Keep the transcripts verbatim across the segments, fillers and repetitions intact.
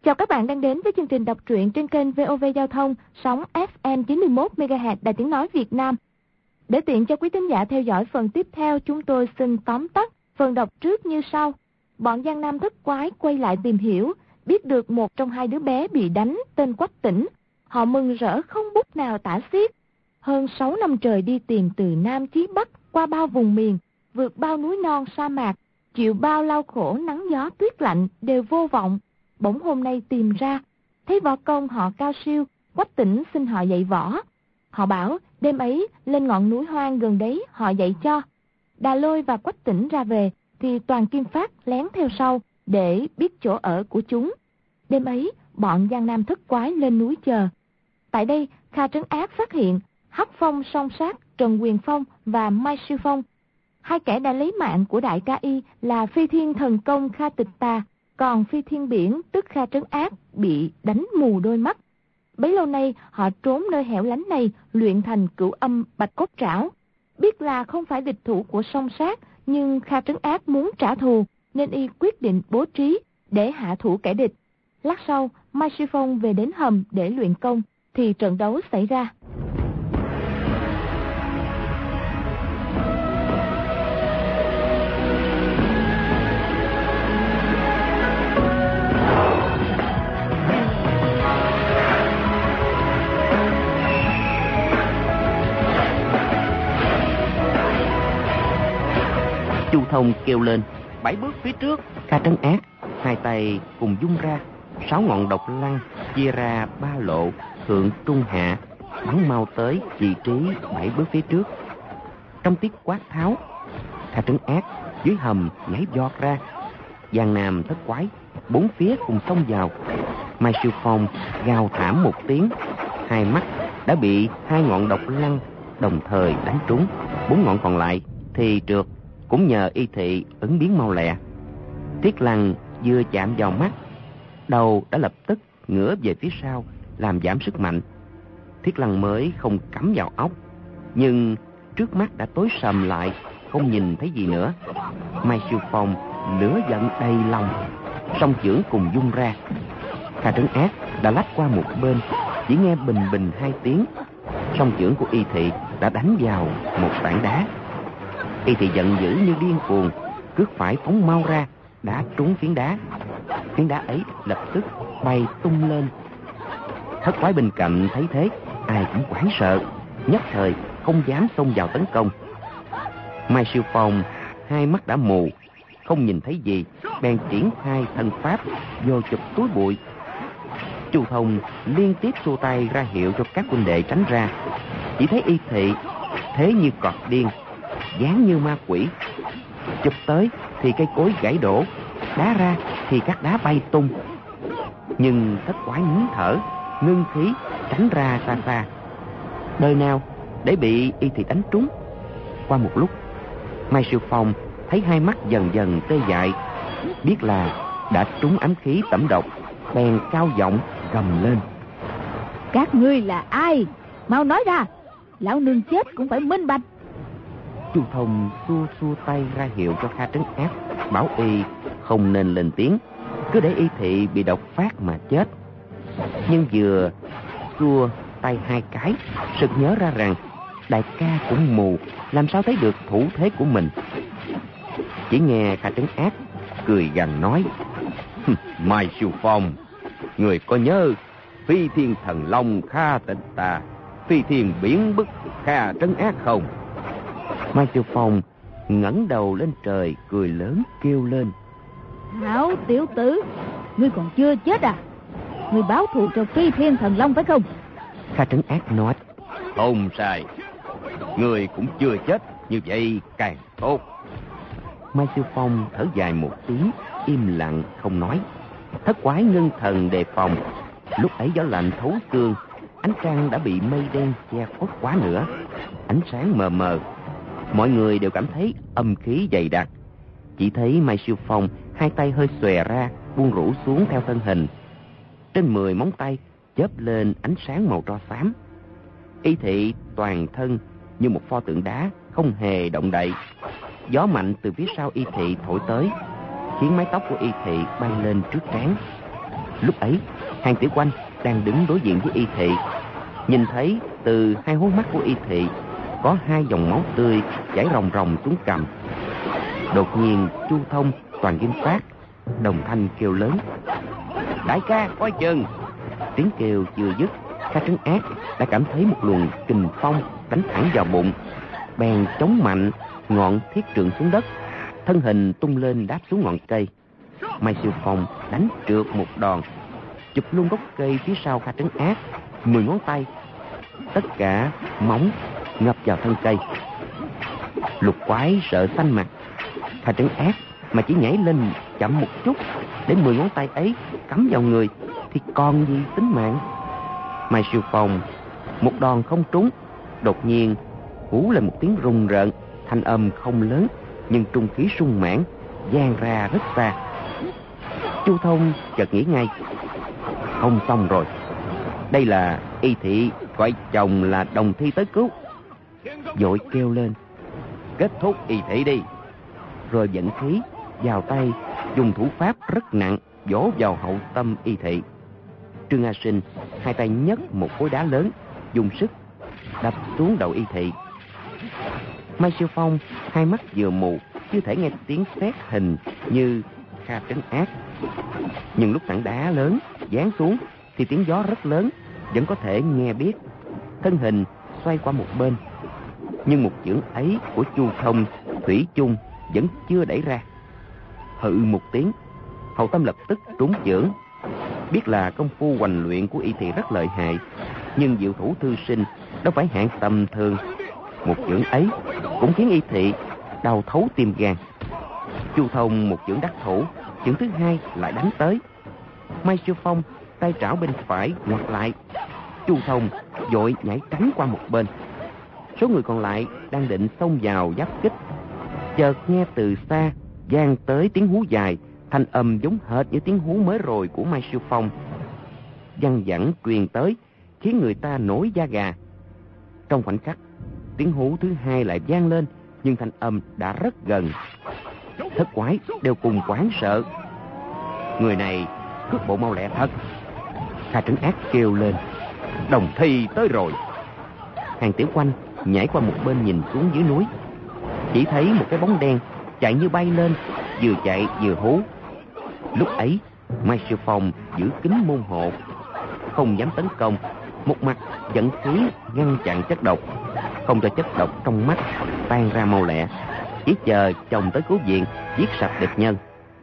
Chào các bạn đang đến với chương trình đọc truyện trên kênh vê o vê Giao thông, sóng ép em chín mươi mốt mê ga héc Đài Tiếng Nói Việt Nam. Để tiện cho quý thính giả theo dõi phần tiếp theo, chúng tôi xin tóm tắt phần đọc trước như sau. Bọn Giang Nam thất quái quay lại tìm hiểu, biết được một trong hai đứa bé bị đánh tên Quách Tĩnh. Họ mừng rỡ không bút nào tả xiết. Hơn sáu năm trời đi tìm từ Nam chí Bắc, qua bao vùng miền, vượt bao núi non sa mạc, chịu bao lao khổ nắng gió tuyết lạnh đều vô vọng. Bỗng hôm nay tìm ra, thấy võ công họ cao siêu, Quách Tĩnh xin họ dạy võ. Họ bảo đêm ấy lên ngọn núi hoang gần đấy họ dạy cho. Đà Lôi và Quách Tĩnh ra về thì Toàn Kim Phát lén theo sau để biết chỗ ở của chúng. Đêm ấy bọn Giang Nam thất quái lên núi chờ. Tại đây Kha Trấn Ác phát hiện Hắc Phong song sát Trần Quyền Phong và Mai Siêu Phong, hai kẻ đã lấy mạng của đại ca y là Phi Thiên Thần Công Kha Tịch Tà, còn Phi Thiên Biển tức Kha Trấn Ác bị đánh mù đôi mắt. Bấy lâu nay họ trốn nơi hẻo lánh này luyện thành cửu âm bạch cốt trảo. Biết là không phải địch thủ của song sát, nhưng Kha Trấn Ác muốn trả thù nên y quyết định bố trí để hạ thủ kẻ địch. Lát sau Mai Sư Phong về đến hầm để luyện công thì trận đấu xảy ra. Chu Thông kêu lên, bảy bước phía trước. Kha Trấn Ác hai tay cùng dung ra, sáu ngọn độc lăng chia ra ba lộ, thượng trung hạ, bắn mau tới vị trí bảy bước phía trước. Trong tiếng quát tháo, Kha Trấn Ác dưới hầm nhảy giọt ra. Giang Nam thất quái bốn phía cùng xông vào. Mai Siêu Phong gào thảm một tiếng, hai mắt đã bị hai ngọn độc lăng đồng thời đánh trúng. Bốn ngọn còn lại thì trượt, cũng nhờ y thị ứng biến mau lẹ. Thiết Lăng vừa chạm vào mắt, đầu đã lập tức ngửa về phía sau làm giảm sức mạnh. Thiết Lăng mới không cắm vào ốc, nhưng trước mắt đã tối sầm lại, không nhìn thấy gì nữa. Mai Siêu Phong lửa giận đầy lòng, song chưởng cùng dung ra. Kha Trấn Ác đã lách qua một bên, chỉ nghe bình bình hai tiếng, song chưởng của y thị đã đánh vào một tảng đá. Y thị giận dữ như điên cuồng, cước phải phóng mau ra, đã trúng phiến đá. Phiến đá ấy lập tức bay tung lên. Thất quái bên cạnh thấy thế, ai cũng hoảng sợ, nhất thời không dám xông vào tấn công. Mai Siêu Phong hai mắt đã mù, không nhìn thấy gì, bèn triển khai thân pháp vô chụp túi bụi. Chu Thông liên tiếp xua tay ra hiệu cho các huynh đệ tránh ra. Chỉ thấy y thị thế như cọt điên, dáng như ma quỷ, chụp tới thì cây cối gãy đổ, đá ra thì các đá bay tung. Nhưng thất quái nín thở, ngưng khí tránh ra xa xa, đời nào để bị y thị đánh trúng. Qua một lúc, Mai Siêu Phong thấy hai mắt dần dần tê dại, biết là đã trúng ám khí tẩm độc, bèn cao giọng gầm lên: Các ngươi là ai? Mau nói ra, lão nương chết cũng phải minh bạch. Chu Thông xua xua tay ra hiệu cho Kha Trấn Ác, bảo y không nên lên tiếng, cứ để y thị bị độc phát mà chết. Nhưng vừa xua tay hai cái, sực nhớ ra rằng đại ca cũng mù, làm sao thấy được thủ thế của mình. Chỉ nghe Kha Trấn Ác cười gằn nói: Mai Siêu Phong, người có nhớ Phi Thiên Thần Long Kha Tịch Tà, Phi Thiên Biển Bức Kha Trấn Ác không? Mai Siêu Phong ngẩng đầu lên trời, cười lớn kêu lên: Hảo tiểu tử, ngươi còn chưa chết à? Ngươi báo thù cho Phi Thiên Thần Long phải không? Kha Trấn Ác nói: Không sai, người cũng chưa chết, như vậy càng tốt. Mai Siêu Phong thở dài một tiếng, im lặng không nói. Thất quái ngưng thần đề phòng. Lúc ấy gió lạnh thấu xương, ánh trăng đã bị mây đen che khuất quá nữa, ánh sáng mờ mờ. Mọi người đều cảm thấy âm khí dày đặc. Chỉ thấy Mai Siêu Phong hai tay hơi xòe ra, buông rũ xuống theo thân hình. Trên mười móng tay chớp lên ánh sáng màu tro xám. Y thị toàn thân như một pho tượng đá, không hề động đậy. Gió mạnh từ phía sau y thị thổi tới, khiến mái tóc của y thị bay lên trước trán. Lúc ấy, Hàng Tiểu Quanh đang đứng đối diện với Y Thị. Nhìn thấy từ hai hố mắt của Y Thị có hai dòng máu tươi chảy ròng ròng xuống cằm. Đột nhiên Chu Thông, Toàn Kim Phát đồng thanh kêu lớn: "Đại ca, coi chừng!" Tiếng kêu chưa dứt, Kha Trấn Ác đã cảm thấy một luồng kình phong đánh thẳng vào bụng, bèn chống mạnh ngọn thiết trượng xuống đất, thân hình tung lên đáp xuống ngọn cây. Mai Siêu Phong đánh trượt một đòn, chụp luôn gốc cây phía sau Kha Trấn Ác mười ngón tay, tất cả móng ngập vào thân cây. Lục Quái sợ xanh mặt. Kha Trấn Ác mà chỉ nhảy lên chậm một chút để mười ngón tay ấy cắm vào người thì còn gì tính mạng. Mai Siêu Phong một đòn không trúng, đột nhiên hú lên một tiếng rùng rợn, thanh âm không lớn nhưng trung khí sung mãn, vang ra rất xa. Chu Thông chợt nghĩ ngay, không xong rồi, đây là Y Thị gọi chồng là Đồng Thi tới cứu. Vội kêu lên: "Kết thúc Y Thị đi!" Rồi dẫn khí vào tay, dùng thủ pháp rất nặng vỗ vào hậu tâm Y Thị. Trương A Sinh hai tay nhấc một khối đá lớn, dùng sức đập xuống đầu Y Thị. Mai Siêu Phong hai mắt vừa mù, chưa thể nghe tiếng sét hình như Kha Trấn Ác. Nhưng lúc tảng đá lớn giáng xuống thì tiếng gió rất lớn, vẫn có thể nghe biết. Thân hình xoay qua một bên, nhưng một chưởng ấy của Chu Thông thủy chung vẫn chưa đẩy ra. Hự một tiếng, hậu tâm lập tức trúng chưởng. Biết là công phu hoành luyện của Y Thị rất lợi hại, nhưng diệu thủ thư sinh đâu phải hạng tầm thường. Một chưởng ấy cũng khiến Y Thị đau thấu tim gan. Chu Thông một chưởng đắc thủ, chưởng thứ hai lại đánh tới. Mai Siêu Phong tay trảo bên phải ngoặt lại, Chu Thông vội nhảy tránh qua một bên. Số người còn lại đang định xông vào giáp kích, chợt nghe từ xa vang tới tiếng hú dài, thanh âm giống hệt như tiếng hú mới rồi của Mai Siêu Phong, văng vẳng truyền tới, khiến người ta nổi da gà. Trong khoảnh khắc, tiếng hú thứ hai lại vang lên, nhưng thanh âm đã rất gần. Thất quái đều cùng hoảng sợ. Người này cước bộ mau lẹ thật. Kha Trấn Ác kêu lên: "Đồng Thi tới rồi!" Hàng Tiểu Quanh nhảy qua một bên nhìn xuống dưới núi, chỉ thấy một cái bóng đen chạy như bay lên, vừa chạy vừa hú. Lúc ấy Mai Siêu Phong giữ kín môn hộ, không dám tấn công, một mặt dẫn khí ngăn chặn chất độc, không cho chất độc trong mắt tan ra mau lẹ, chỉ chờ chồng tới cứu viện, giết sạch địch nhân.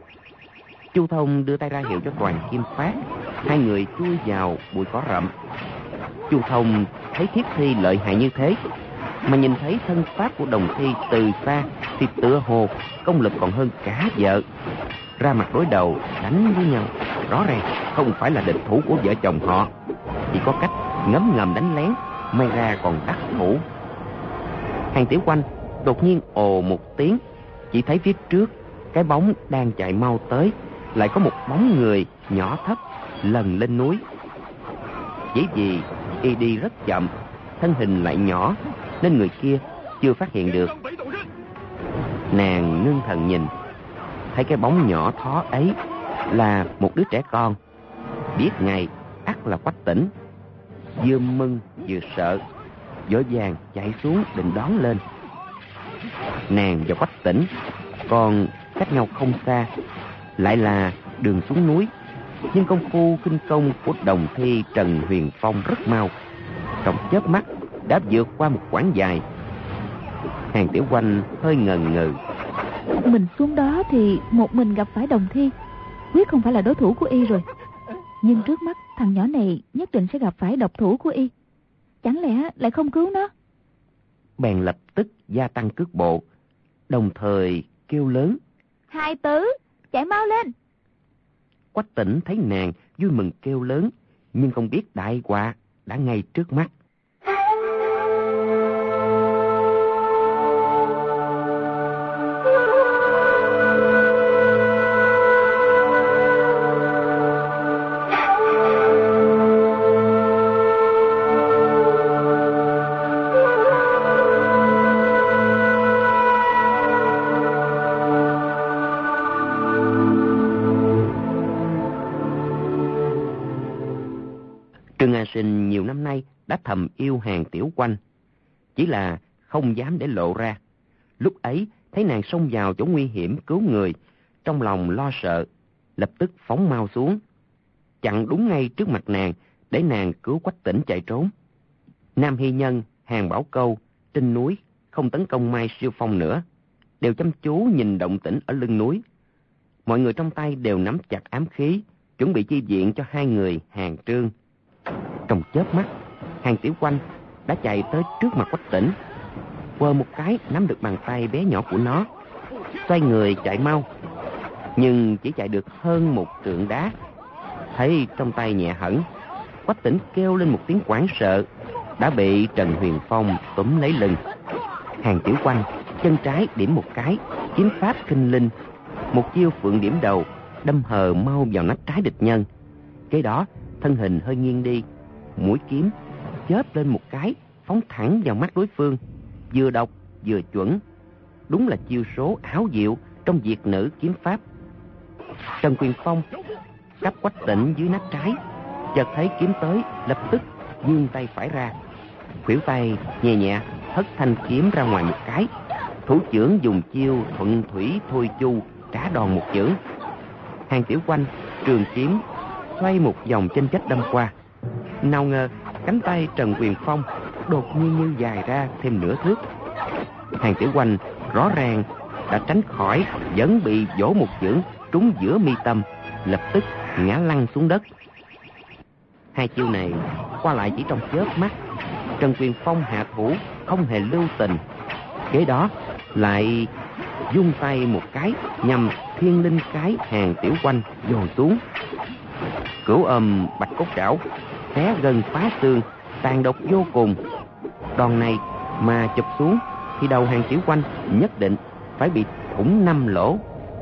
Chu Thông đưa tay ra hiệu cho Toàn Kim Phát, hai người chui vào bụi cỏ rậm. Chu Thông thấy Thiết Thi lợi hại như thế, mà nhìn thấy thân pháp của Đồng Thi từ xa thì tựa hồ công lực còn hơn cả vợ. Ra mặt đối đầu đánh với nhau, rõ ràng không phải là địch thủ của vợ chồng họ, chỉ có cách ngấm ngầm đánh lén, may ra còn đắc thủ. Hàng Tiểu Quanh đột nhiên ồ một tiếng, chỉ thấy phía trước cái bóng đang chạy mau tới, lại có một bóng người nhỏ thấp lần lên núi. Chỉ vì y đi rất chậm, thân hình lại nhỏ, nên người kia chưa phát hiện được. Nàng ngưng thần nhìn, thấy cái bóng nhỏ thó ấy là một đứa trẻ con, biết ngay ắt là Quách Tĩnh. Vừa mừng vừa sợ, vội vàng chạy xuống định đón lên. Nàng và Quách Tĩnh còn cách nhau không xa, lại là đường xuống núi, nhưng công phu khinh công của Đồng Thi Trần Huyền Phong rất mau, trong chớp mắt đã vượt qua một quãng dài. Hàng Tiểu Quanh hơi ngần ngừ. Mình xuống đó thì một mình gặp phải Đồng Thi, quyết không phải là đối thủ của y rồi. Nhưng trước mắt thằng nhỏ này nhất định sẽ gặp phải độc thủ của y, chẳng lẽ lại không cứu nó? Bèn lập tức gia tăng cước bộ, đồng thời kêu lớn: Hai Tứ, chạy mau lên! Quách Tĩnh thấy nàng vui mừng kêu lớn, nhưng không biết đại họa đã ngay trước mắt. A Sinh nhiều năm nay đã thầm yêu Hàn Tiểu Quanh, chỉ là không dám để lộ ra. Lúc ấy thấy nàng xông vào chỗ nguy hiểm cứu người, trong lòng lo sợ, lập tức phóng mau xuống, chặn đúng ngay trước mặt nàng để nàng cứu Quách Tĩnh chạy trốn. Nam Hy Nhân, Hàn Bảo Câu trên núi không tấn công Mai Siêu Phong nữa, đều chăm chú nhìn động tĩnh ở lưng núi. Mọi người trong tay đều nắm chặt ám khí, chuẩn bị chi viện cho hai người Hàn Trương. Trong chớp mắt, Hàn Tiểu Quanh đã chạy tới trước mặt Quách Tĩnh, quơ một cái nắm được bàn tay bé nhỏ của nó, xoay người chạy mau, nhưng chỉ chạy được hơn một trượng đá. Thấy trong tay nhẹ hẳn, Quách Tĩnh kêu lên một tiếng hoảng sợ, đã bị Trần Huyền Phong túm lấy lưng. Hàn Tiểu Quanh chân trái điểm một cái, kiếm pháp kinh linh, một chiêu phượng điểm đầu, đâm hờ mau vào nách trái địch nhân. Kế đó thân hình hơi nghiêng đi, mũi kiếm chớp lên một cái, phóng thẳng vào mắt đối phương, vừa độc vừa chuẩn, đúng là chiêu số ảo diệu trong Việt nữ kiếm pháp. Trần Quyền Phong cắp Quách Tĩnh dưới nách trái, chợt thấy kiếm tới, lập tức vươn tay phải ra, khuỷu tay nhẹ nhẹ hất thanh kiếm ra ngoài một cái, thủ chưởng dùng chiêu thuận thủy thôi chu, trả đòn một chưởng. Hàn Tiểu Quanh trường kiếm xoay một vòng chênh chách đâm qua, nào ngờ cánh tay Trần Quyền Phong đột nhiên như dài ra thêm nửa thước. Hàn Tiểu Quanh rõ ràng đã tránh khỏi, vẫn bị vỗ một chưởng trúng giữa mi tâm, lập tức ngã lăn xuống đất. Hai chiêu này qua lại chỉ trong chớp mắt, Trần Quyền Phong hạ thủ không hề lưu tình. Kế đó lại vung tay một cái nhằm thiên linh cái Hàn Tiểu Quanh dồn xuống. Cửu ôm bạch cốt trảo, xé gân phá xương, tàn độc vô cùng. Đòn này mà chụp xuống thì đầu Hàn Tiểu Quanh nhất định phải bị thủng năm lỗ.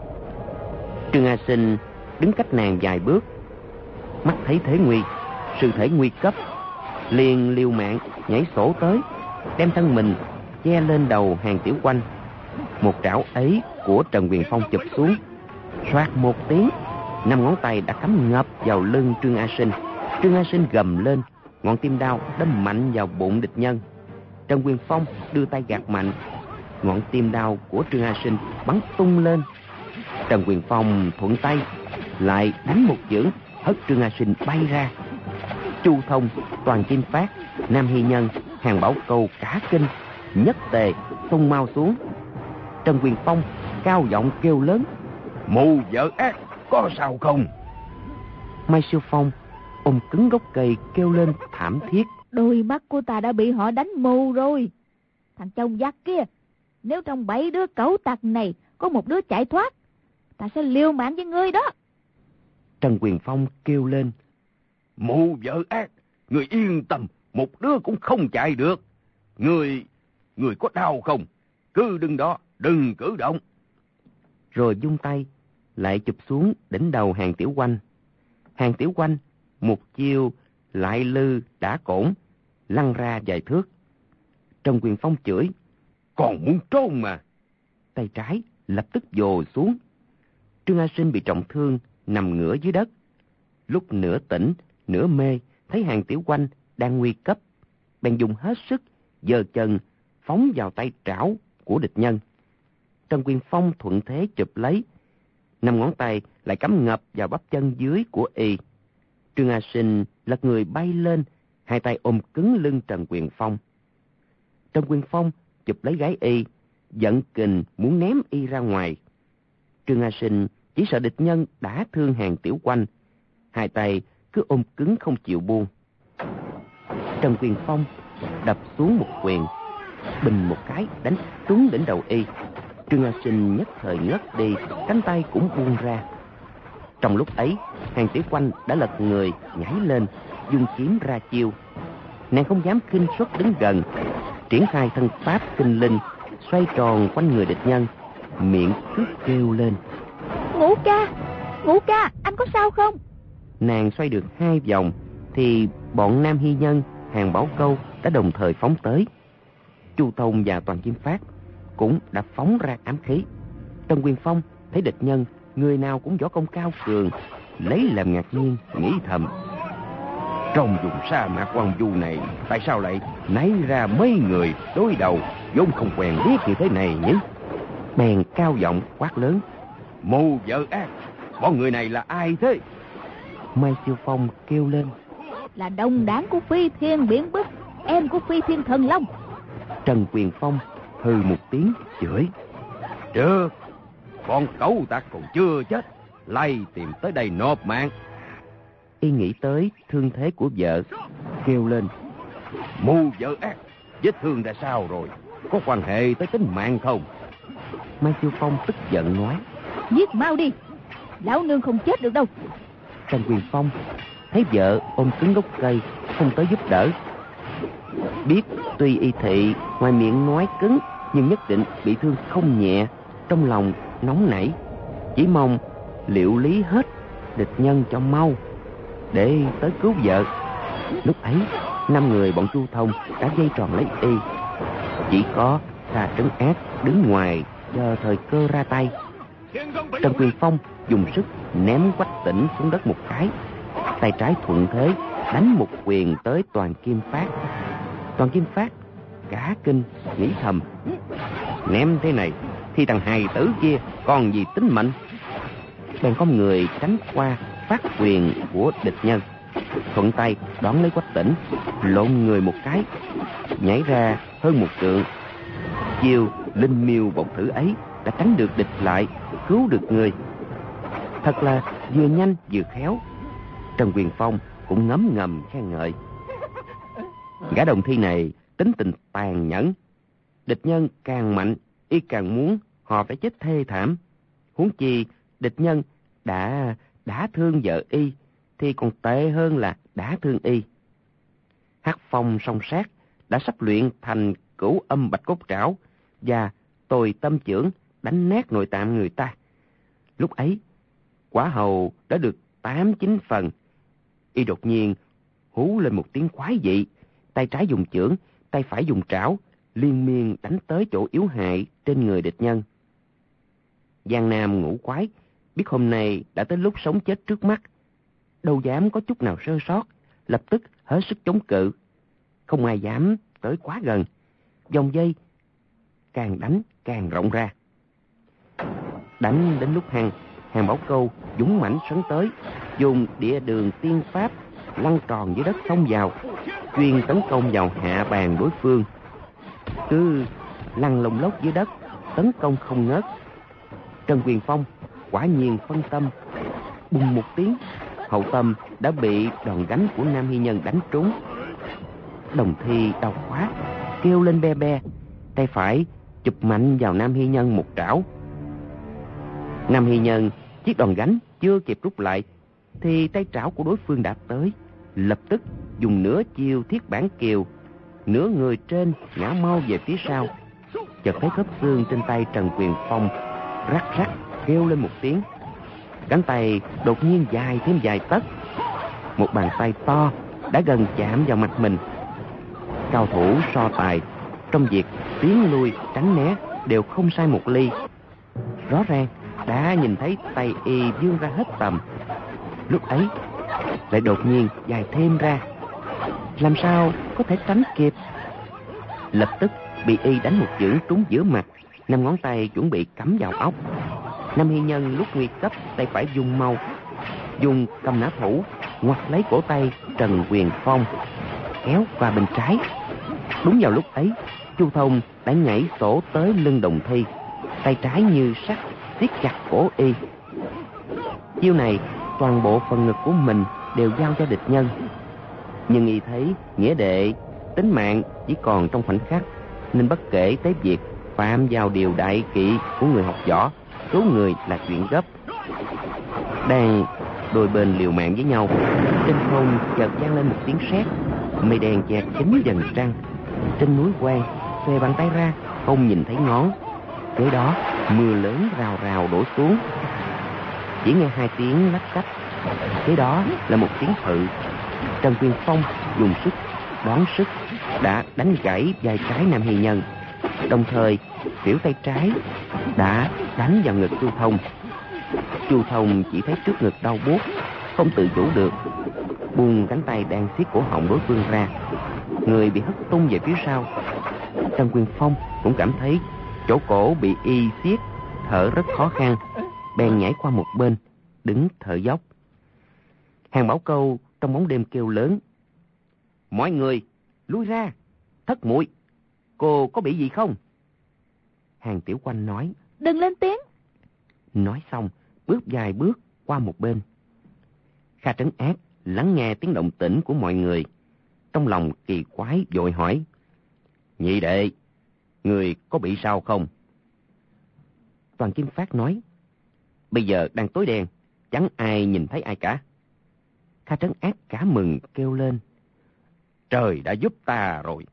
Trương A Sinh đứng cách nàng vài bước, mắt thấy thế nguy, sự thể nguy cấp, liền liều mạng nhảy sổ tới, đem thân mình che lên đầu Hàn Tiểu Quanh. Một trảo ấy của Trần Quyền Phong chụp xuống, xoạt một tiếng, năm ngón tay đã cắm ngập vào lưng Trương A Sinh. Trương A Sinh gầm lên, ngọn tim đao đâm mạnh vào bụng địch nhân. Trần Quyền Phong đưa tay gạt mạnh, ngọn tim đao của Trương A Sinh bắn tung lên. Trần Quyền Phong thuận tay lại đánh một chưởng, hất Trương A Sinh bay ra. Chu Thông, Toàn Kim Phát, Nam Hy Nhân, Hàn Bảo Câu cả kinh, nhất tề xông mau xuống. Trần Quyền Phong cao giọng kêu lớn: "Mù vợ ác, có sao không?" Mai Siêu Phong ôm cứng gốc cây kêu lên thảm thiết: "Đôi mắt của ta đã bị họ đánh mù rồi. Thằng chồng giặc kia, nếu trong bảy đứa cẩu tặc này có một đứa chạy thoát, ta sẽ liều mạng với ngươi đó." Trần Quyền Phong kêu lên: "Mù vợ ác, người yên tâm, một đứa cũng không chạy được. Người, người có đau không? Cứ đứng đó, đừng cử động." Rồi vung tay lại chụp xuống đỉnh đầu Hàn Tiểu Quanh. Hàn Tiểu Quanh một chiêu lại lư đã cổn, lăn ra vài thước. Trần Quyền Phong chửi: "Còn muốn trốn mà!" Tay trái lập tức vồ xuống. Trương A Sinh bị trọng thương, nằm ngửa dưới đất. Lúc nửa tỉnh nửa mê, thấy Hàn Tiểu Quanh đang nguy cấp, bèn dùng hết sức giơ chân phóng vào tay trảo của địch nhân. Trần Quyền Phong thuận thế chụp lấy, năm ngón tay lại cắm ngập vào bắp chân dưới của y. Trương A Sinh lật người bay lên, hai tay ôm cứng lưng Trần Quyền Phong. Trần Quyền Phong chụp lấy gáy y, giận kình muốn ném y ra ngoài. Trương A Sinh chỉ sợ địch nhân đã thương Hàn Tiểu Quanh, hai tay cứ ôm cứng không chịu buông. Trần Quyền Phong đập xuống một quyền, bình một cái đánh trúng đỉnh đầu y. Trương A Sinh nhất thời ngất đi, cánh tay cũng buông ra. Trong lúc ấy, Hàn Tiểu Quanh đã lật người nhảy lên, dùng kiếm ra chiêu. Nàng không dám khinh suất đứng gần, triển khai thân pháp kinh linh, xoay tròn quanh người địch nhân, miệng cứ kêu lên: "Ngũ ca, Ngũ ca, anh có sao không?" Nàng xoay được hai vòng thì bọn Nam Hy Nhân, Hàn Bảo Câu đã đồng thời phóng tới. Chu Thông và Toàn Kim Phát cũng đã phóng ra ám khí. Trần Quyền Phong thấy địch nhân người nào cũng võ công cao cường, lấy làm ngạc nhiên, nghĩ thầm: Trong vùng sa mạc hoang vu này, tại sao lại nảy ra mấy người đối đầu vốn không quen biết như thế này nhỉ? Bèn cao giọng quát lớn: Mù vợ ác, bọn người này là ai thế? Mai Siêu Phong kêu lên: Là đồng đảng của Phi Thiên Biển Bức, em của Phi Thiên Thần Long. Trần Quyền Phong hừ một tiếng chửi: Được, bọn cẩu ta còn chưa chết, lay tìm tới đây nộp mạng. Y nghĩ tới thương thế của vợ, kêu lên: Mù vợ ác, vết thương ra sao rồi? Có quan hệ tới tính mạng không? Mai Siêu Phong tức giận nói: Giết mau đi, lão nương không chết được đâu. Trần Quyền Phong thấy vợ ôm cứng gốc cây, không tới giúp đỡ. Biết tuy y thị ngoài miệng nói cứng, nhưng nhất định bị thương không nhẹ, trong lòng nóng nảy, chỉ mong liệu lý hết địch nhân cho mau để tới cứu vợ. Lúc ấy năm người bọn Chu Thông đã dây tròn lấy y, chỉ có Kha Trấn Ác đứng ngoài chờ thời cơ ra tay. Trần Quyền Phong dùng sức ném Quách Tĩnh xuống đất một cái, tay trái thuận thế đánh một quyền tới Toàn Kim Phát. Toàn Kim Phát cả kinh nghĩ thầm: Ném thế này thì thằng hài tử kia còn gì tính mệnh. Bèn có người tránh qua phát quyền của địch nhân, thuận tay đón lấy Quách Tĩnh, lộn người một cái, nhảy ra hơn một trượng. Chiêu linh miêu bộc thử ấy đã tránh được địch lại, cứu được người. Thật là vừa nhanh vừa khéo. Trần Quyền Phong cũng ngấm ngầm khen ngợi. Gã đồng thi này tính tình tàn nhẫn, địch nhân càng mạnh y càng muốn họ phải chết thê thảm. Huống chi địch nhân đã đã thương vợ y thì còn tệ hơn là đã thương y. Hắc Phong song sát đã sắp luyện thành Cửu Âm Bạch Cốt Trảo và Tồi Tâm Chưởng đánh nát nội tạng người ta. Lúc ấy quả hầu đã được tám chín phần. Y đột nhiên hú lên một tiếng quái dị, tay trái dùng chưởng, tay phải dùng trảo, liên miên đánh tới chỗ yếu hại trên người địch nhân. Giang Nam ngũ quái biết hôm nay đã tới lúc sống chết trước mắt, đâu dám có chút nào sơ sót, lập tức hết sức chống cự. Không ai dám tới quá gần, vòng dây càng đánh càng rộng ra. Đánh đến lúc hăng, Hàng Bảo Câu dũng mãnh sấn tới, dùng địa đường tiên pháp lăn tròn dưới đất xông vào, chuyên tấn công vào hạ bàn đối phương. Cứ lăn lông lốc dưới đất, tấn công không ngớt. Trần Quyền Phong quả nhiên phân tâm, bùng một tiếng, hậu tâm đã bị đòn gánh của Nam Hy Nhân đánh trúng. Đồng thi đau quá, kêu lên be be, tay phải chụp mạnh vào Nam Hy Nhân một trảo. Nam Hy Nhân chiếc đòn gánh chưa kịp rút lại thì tay trảo của đối phương đã tới, lập tức dùng nửa chiêu thiết bản kiều, nửa người trên ngã mau về phía sau. Chợt thấy khớp xương trên tay Trần Quyền Phong rắc rắc kêu lên một tiếng, cánh tay đột nhiên dài thêm vài tấc, một bàn tay to đã gần chạm vào mặt mình. Cao thủ so tài trong việc tiến lui tránh né đều không sai một ly. Rõ ràng đã nhìn thấy tay y vươn ra hết tầm, lúc ấy lại đột nhiên dài thêm ra, làm sao có thể tránh kịp. Lập tức bị y đánh một chưởng trúng giữa mặt, năm ngón tay chuẩn bị cắm vào óc. Nam Hy Nhân lúc nguy cấp tay phải dùng mau, dùng cầm nã thủ ngoặt lấy cổ tay Trần Quyền Phong, kéo qua bên trái. Đúng vào lúc ấy, Chu Thông đã nhảy sổ tới lưng đồng thi, tay trái như sắt siết chặt cổ y. Chiêu này toàn bộ phần ngực của mình đều giao cho địch nhân, nhưng y thấy nghĩa đệ tính mạng chỉ còn trong khoảnh khắc, nên bất kể tới việc phạm vào điều đại kỵ của người học võ, cứu người là chuyện gấp. Đang đôi bên liều mạng với nhau, trên không chợt vang lên một tiếng sét, mây đen che kín dần trăng. Trên núi Quan xòe bàn tay ra không nhìn thấy ngón, kế đó mưa lớn rào rào đổ xuống. Chỉ nghe hai tiếng lách cách, kế đó là một tiếng hự. Trần Quyền Phong dùng sức đoán sức đã đánh gãy vai trái Nam Hy Nhân, đồng thời tiểu tay trái đã đánh vào ngực Chu Thông. Chu Thông chỉ thấy trước ngực đau buốt, không tự chủ được, buông cánh tay đang siết cổ họng đối phương ra. Người bị hất tung về phía sau. Trần Quyền Phong cũng cảm thấy chỗ cổ bị y siết, thở rất khó khăn, bèn nhảy qua một bên, đứng thở dốc. Hàng Bảo Câu trong bóng đêm kêu lớn: "Mọi người lui ra, Thất muội, cô có bị gì không?" Hàng Tiểu Quanh nói: "Đừng lên tiếng." Nói xong, bước vài bước qua một bên. Kha Trấn Ác lắng nghe tiếng động tĩnh của mọi người, trong lòng kỳ quái vội hỏi: "Nhị đệ, người có bị sao không?" Toàn Kim Phát nói: "Bây giờ đang tối đen, chẳng ai nhìn thấy ai cả." Kha Trấn Ác cả mừng kêu lên: "Trời đã giúp ta rồi."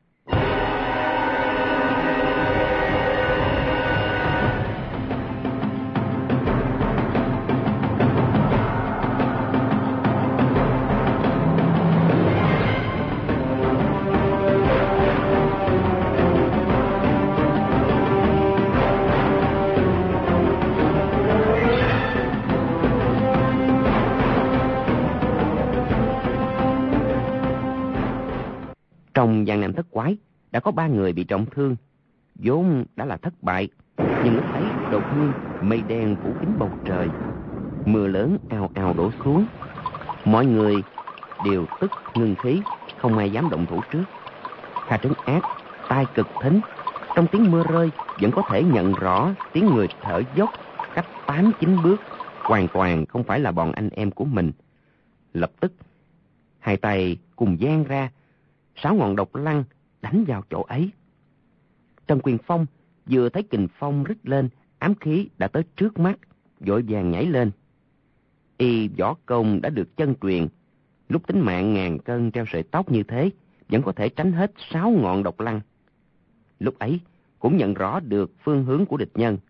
Trong Giang Nam Thất Quái đã có ba người bị trọng thương, vốn đã là thất bại, nhưng lúc ấy đột nhiên mây đen phủ kín bầu trời, mưa lớn ào ào đổ xuống. Mọi người đều tức ngưng khí, không ai dám động thủ trước. Kha Trấn Ác tai cực thính, trong tiếng mưa rơi vẫn có thể nhận rõ tiếng người thở dốc cách tám chín bước, hoàn toàn không phải là bọn anh em của mình. Lập tức hai tay cùng giang ra, sáu ngọn độc lăng đánh vào chỗ ấy. Trần Quyền Phong vừa thấy kình phong rít lên, ám khí đã tới trước mắt, vội vàng nhảy lên. Y võ công đã được chân truyền, lúc tính mạng ngàn cân treo sợi tóc như thế, vẫn có thể tránh hết sáu ngọn độc lăng. Lúc ấy cũng nhận rõ được phương hướng của địch nhân.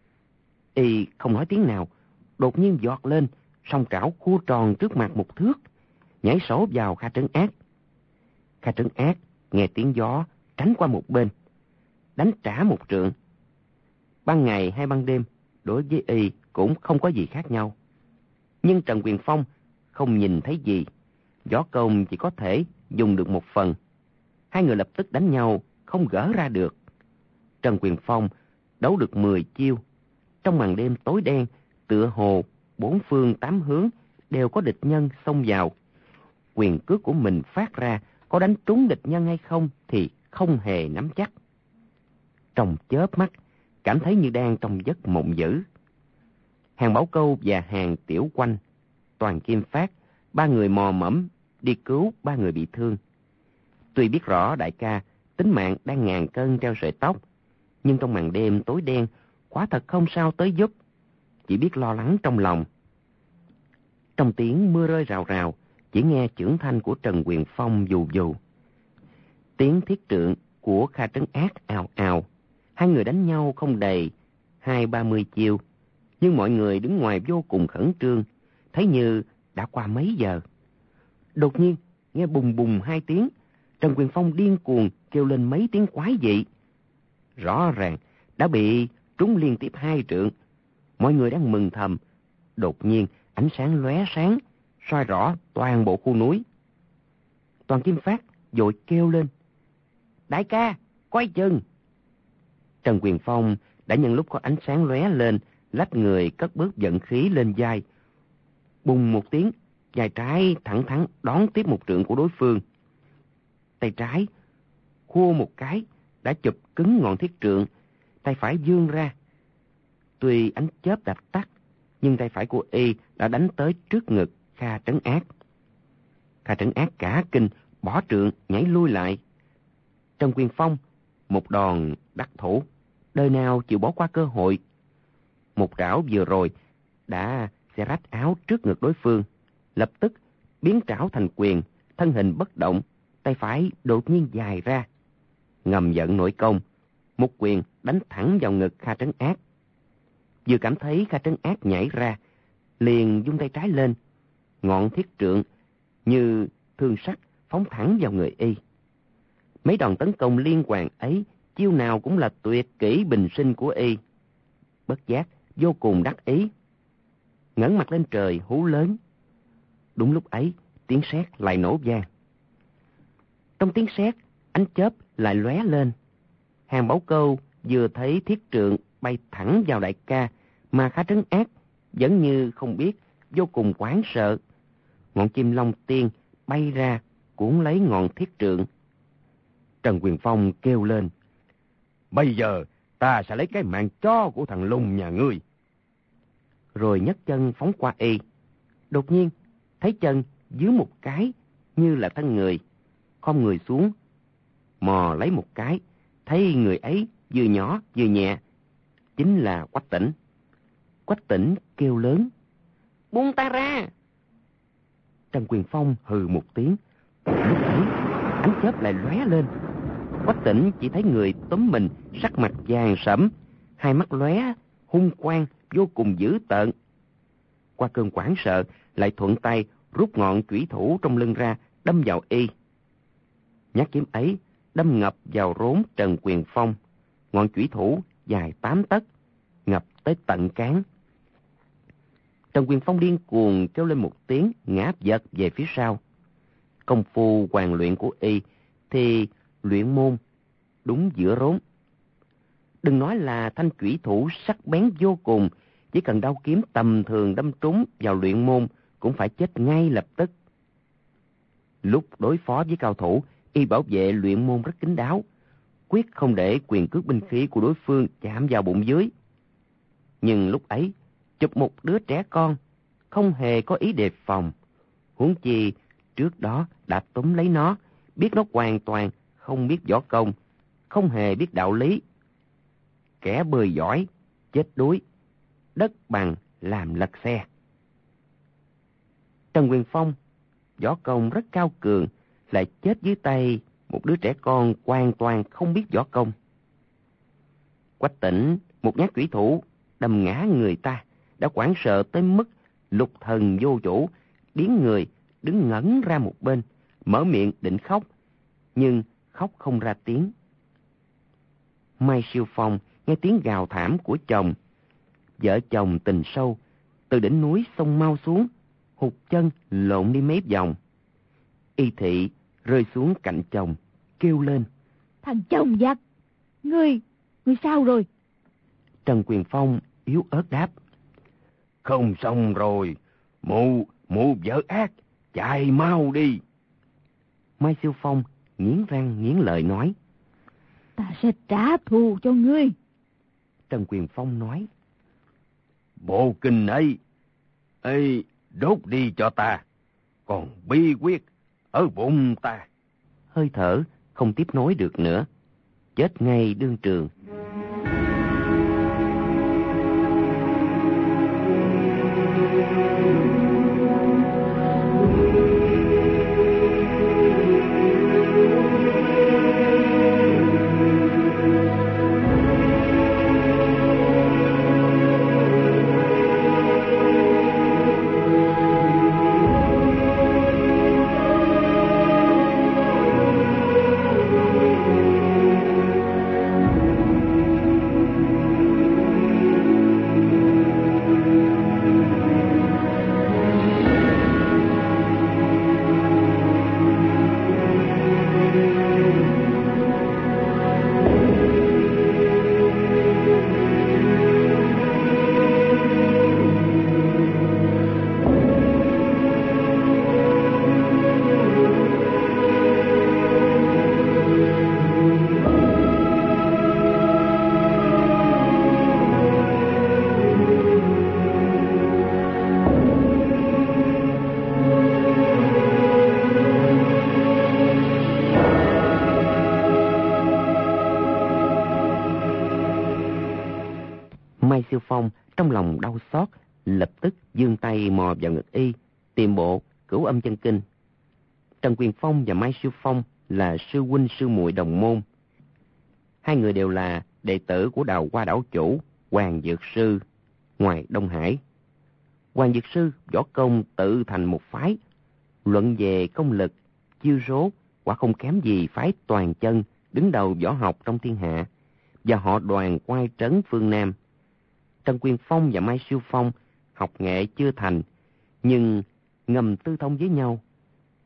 Y không nói tiếng nào, đột nhiên giọt lên, song trảo cua tròn trước mặt một thước, nhảy sổ vào Kha Trấn Ác. Kha Trấn Ác nghe tiếng gió, tránh qua một bên, đánh trả một trượng. Ban ngày hay ban đêm, đối với y cũng không có gì khác nhau. Nhưng Trần Quyền Phong không nhìn thấy gì, võ công chỉ có thể dùng được một phần. Hai người lập tức đánh nhau, không gỡ ra được. Trần Quyền Phong đấu được mười chiêu. Trong màn đêm tối đen, tựa hồ bốn phương tám hướng đều có địch nhân xông vào. Quyền cước của mình phát ra, có đánh trúng địch nhân hay không thì không hề nắm chắc. Trong chớp mắt, cảm thấy như đang trong giấc mộng dữ. Hàng Bảo Câu và Hàng Tiểu Quanh, Toàn Kim Phát, ba người mò mẫm đi cứu ba người bị thương. Tuy biết rõ đại ca tính mạng đang ngàn cân treo sợi tóc, nhưng trong màn đêm tối đen, quả thật không sao tới giúp, chỉ biết lo lắng trong lòng. Trong tiếng mưa rơi rào rào, chỉ nghe chưởng thanh của Trần Quyền Phong dù dù. Tiếng thiết trượng của Kha Trấn Ác ào ào. Hai người đánh nhau không đầy hai ba mươi chiêu, nhưng mọi người đứng ngoài vô cùng khẩn trương, thấy như đã qua mấy giờ. Đột nhiên nghe bùng bùng hai tiếng, Trần Quyền Phong điên cuồng kêu lên mấy tiếng quái dị. Rõ ràng đã bị trúng liên tiếp hai trượng. Mọi người đang mừng thầm, đột nhiên ánh sáng lóe sáng, soi rõ toàn bộ khu núi. Toàn Kim Phát vội kêu lên: "Đại ca, quay chừng!" Trần Quyền Phong đã nhân lúc có ánh sáng lóe lên, lách người cất bước vận khí lên vai. Bùng một tiếng, vai trái thẳng thắn đón tiếp một trượng của đối phương. Tay trái khua một cái đã chụp cứng ngọn thiết trượng, tay phải vươn ra. Tuy ánh chớp đập tắt, nhưng tay phải của y đã đánh tới trước ngực Kha Trấn Ác. Kha Trấn Ác cả kinh, bỏ trượng nhảy lui lại. Trần Quyền Phong một đòn đắc thủ, đời nào chịu bỏ qua cơ hội. Một trảo vừa rồi đã xé rách áo trước ngực đối phương, lập tức biến trảo thành quyền, thân hình bất động, tay phải đột nhiên dài ra. Ngầm giận nội công, một quyền đánh thẳng vào ngực Kha Trấn Ác. Vừa cảm thấy Kha Trấn Ác nhảy ra, liền vung tay trái lên, ngọn thiết trượng như thương sắt phóng thẳng vào người y. Mấy đòn tấn công liên hoàn ấy, chiêu nào cũng là tuyệt kỹ bình sinh của y. Bất giác vô cùng đắc ý, ngẩng mặt lên trời hú lớn. Đúng lúc ấy, tiếng sét lại nổ vang. Trong tiếng sét, ánh chớp lại lóe lên. Hàng Bảo Câu vừa thấy thiết trượng bay thẳng vào đại ca, mà Khá Trấn Ác vẫn như không biết, vô cùng hoảng sợ. Ngọn chim long tiên bay ra cuốn lấy ngọn thiết trượng. Trần Quyền Phong kêu lên: "Bây giờ ta sẽ lấy cái mạng chó của thằng Lùng nhà ngươi." Rồi nhấc chân phóng qua y. Đột nhiên thấy chân dưới một cái như là thân người, khom người xuống mò lấy một cái, thấy người ấy vừa nhỏ vừa nhẹ, chính là Quách Tĩnh. Quách Tĩnh kêu lớn: "Buông ta ra!" Trần Quyền Phong hừ một tiếng. Lúc ấy ánh chớp lại lóe lên. Quách Tĩnh chỉ thấy người túm mình, sắc mặt vàng sẫm, hai mắt lóe hung quang vô cùng dữ tợn. Qua cơn hoảng sợ, lại thuận tay rút ngọn chủy thủ trong lưng ra, đâm vào y. Nhát kiếm ấy đâm ngập vào rốn Trần Quyền Phong. Ngọn chủy thủ dài tám tấc, ngập tới tận cán. Trần Quyền Phong điên cuồng kêu lên một tiếng, ngã vật về phía sau. Công phu hoàn luyện của y thì luyện môn đúng giữa rốn. Đừng nói là thanh chủy thủ sắc bén vô cùng, chỉ cần đao kiếm tầm thường đâm trúng vào luyện môn cũng phải chết ngay lập tức. Lúc đối phó với cao thủ, y bảo vệ luyện môn rất kín đáo, quyết không để quyền cước binh khí của đối phương chạm vào bụng dưới. Nhưng lúc ấy, chụp một đứa trẻ con, không hề có ý đề phòng. Huống chi trước đó đã túm lấy nó, biết nó hoàn toàn không biết võ công, không hề biết đạo lý. Kẻ bơi giỏi, chết đuối, đất bằng làm lật xe. Trần Quyền Phong, võ công rất cao cường, lại chết dưới tay một đứa trẻ con hoàn toàn không biết võ công. Quách Tĩnh một nhát chủy thủ đâm ngã người ta, đã hoảng sợ tới mức lục thần vô chủ, điếng người đứng ngẩn ra một bên, mở miệng định khóc, nhưng khóc không ra tiếng. Mai Siêu Phong nghe tiếng gào thảm của chồng, vợ chồng tình sâu, từ đỉnh núi xông mau xuống, hụt chân lộn đi mấy vòng. Y Thị rơi xuống cạnh chồng, kêu lên: "Thằng chồng giặc, ngươi, ngươi sao rồi?" Trần Quyền Phong yếu ớt đáp: "Không xong rồi, mụ, mụ vợ ác, chạy mau đi." Mai Siêu Phong nghiến răng nghiến lợi nói: "Ta sẽ trả thù cho ngươi." Trần Quyền Phong nói: "Bộ kinh ấy, ấy đốt đi cho ta, còn bí quyết ở bụng ta." Hơi thở không tiếp nối được nữa, chết ngay đương trường. Mai Siêu Phong trong lòng đau xót, lập tức giương tay mò vào ngực y, tìm bộ Cửu Âm Chân Kinh. Trần Quyền Phong và Mai Siêu Phong là sư huynh sư muội đồng môn. Hai người đều là đệ tử của Đào Hoa đảo chủ Hoàng Dược Sư ngoài Đông Hải. Hoàng Dược Sư võ công tự thành một phái, luận về công lực, chiêu số quả không kém gì phái Toàn Chân đứng đầu võ học trong thiên hạ, và họ Đoàn quay trấn phương Nam. Trần Quyền Phong và Mai Siêu Phong học nghệ chưa thành, nhưng ngầm tư thông với nhau,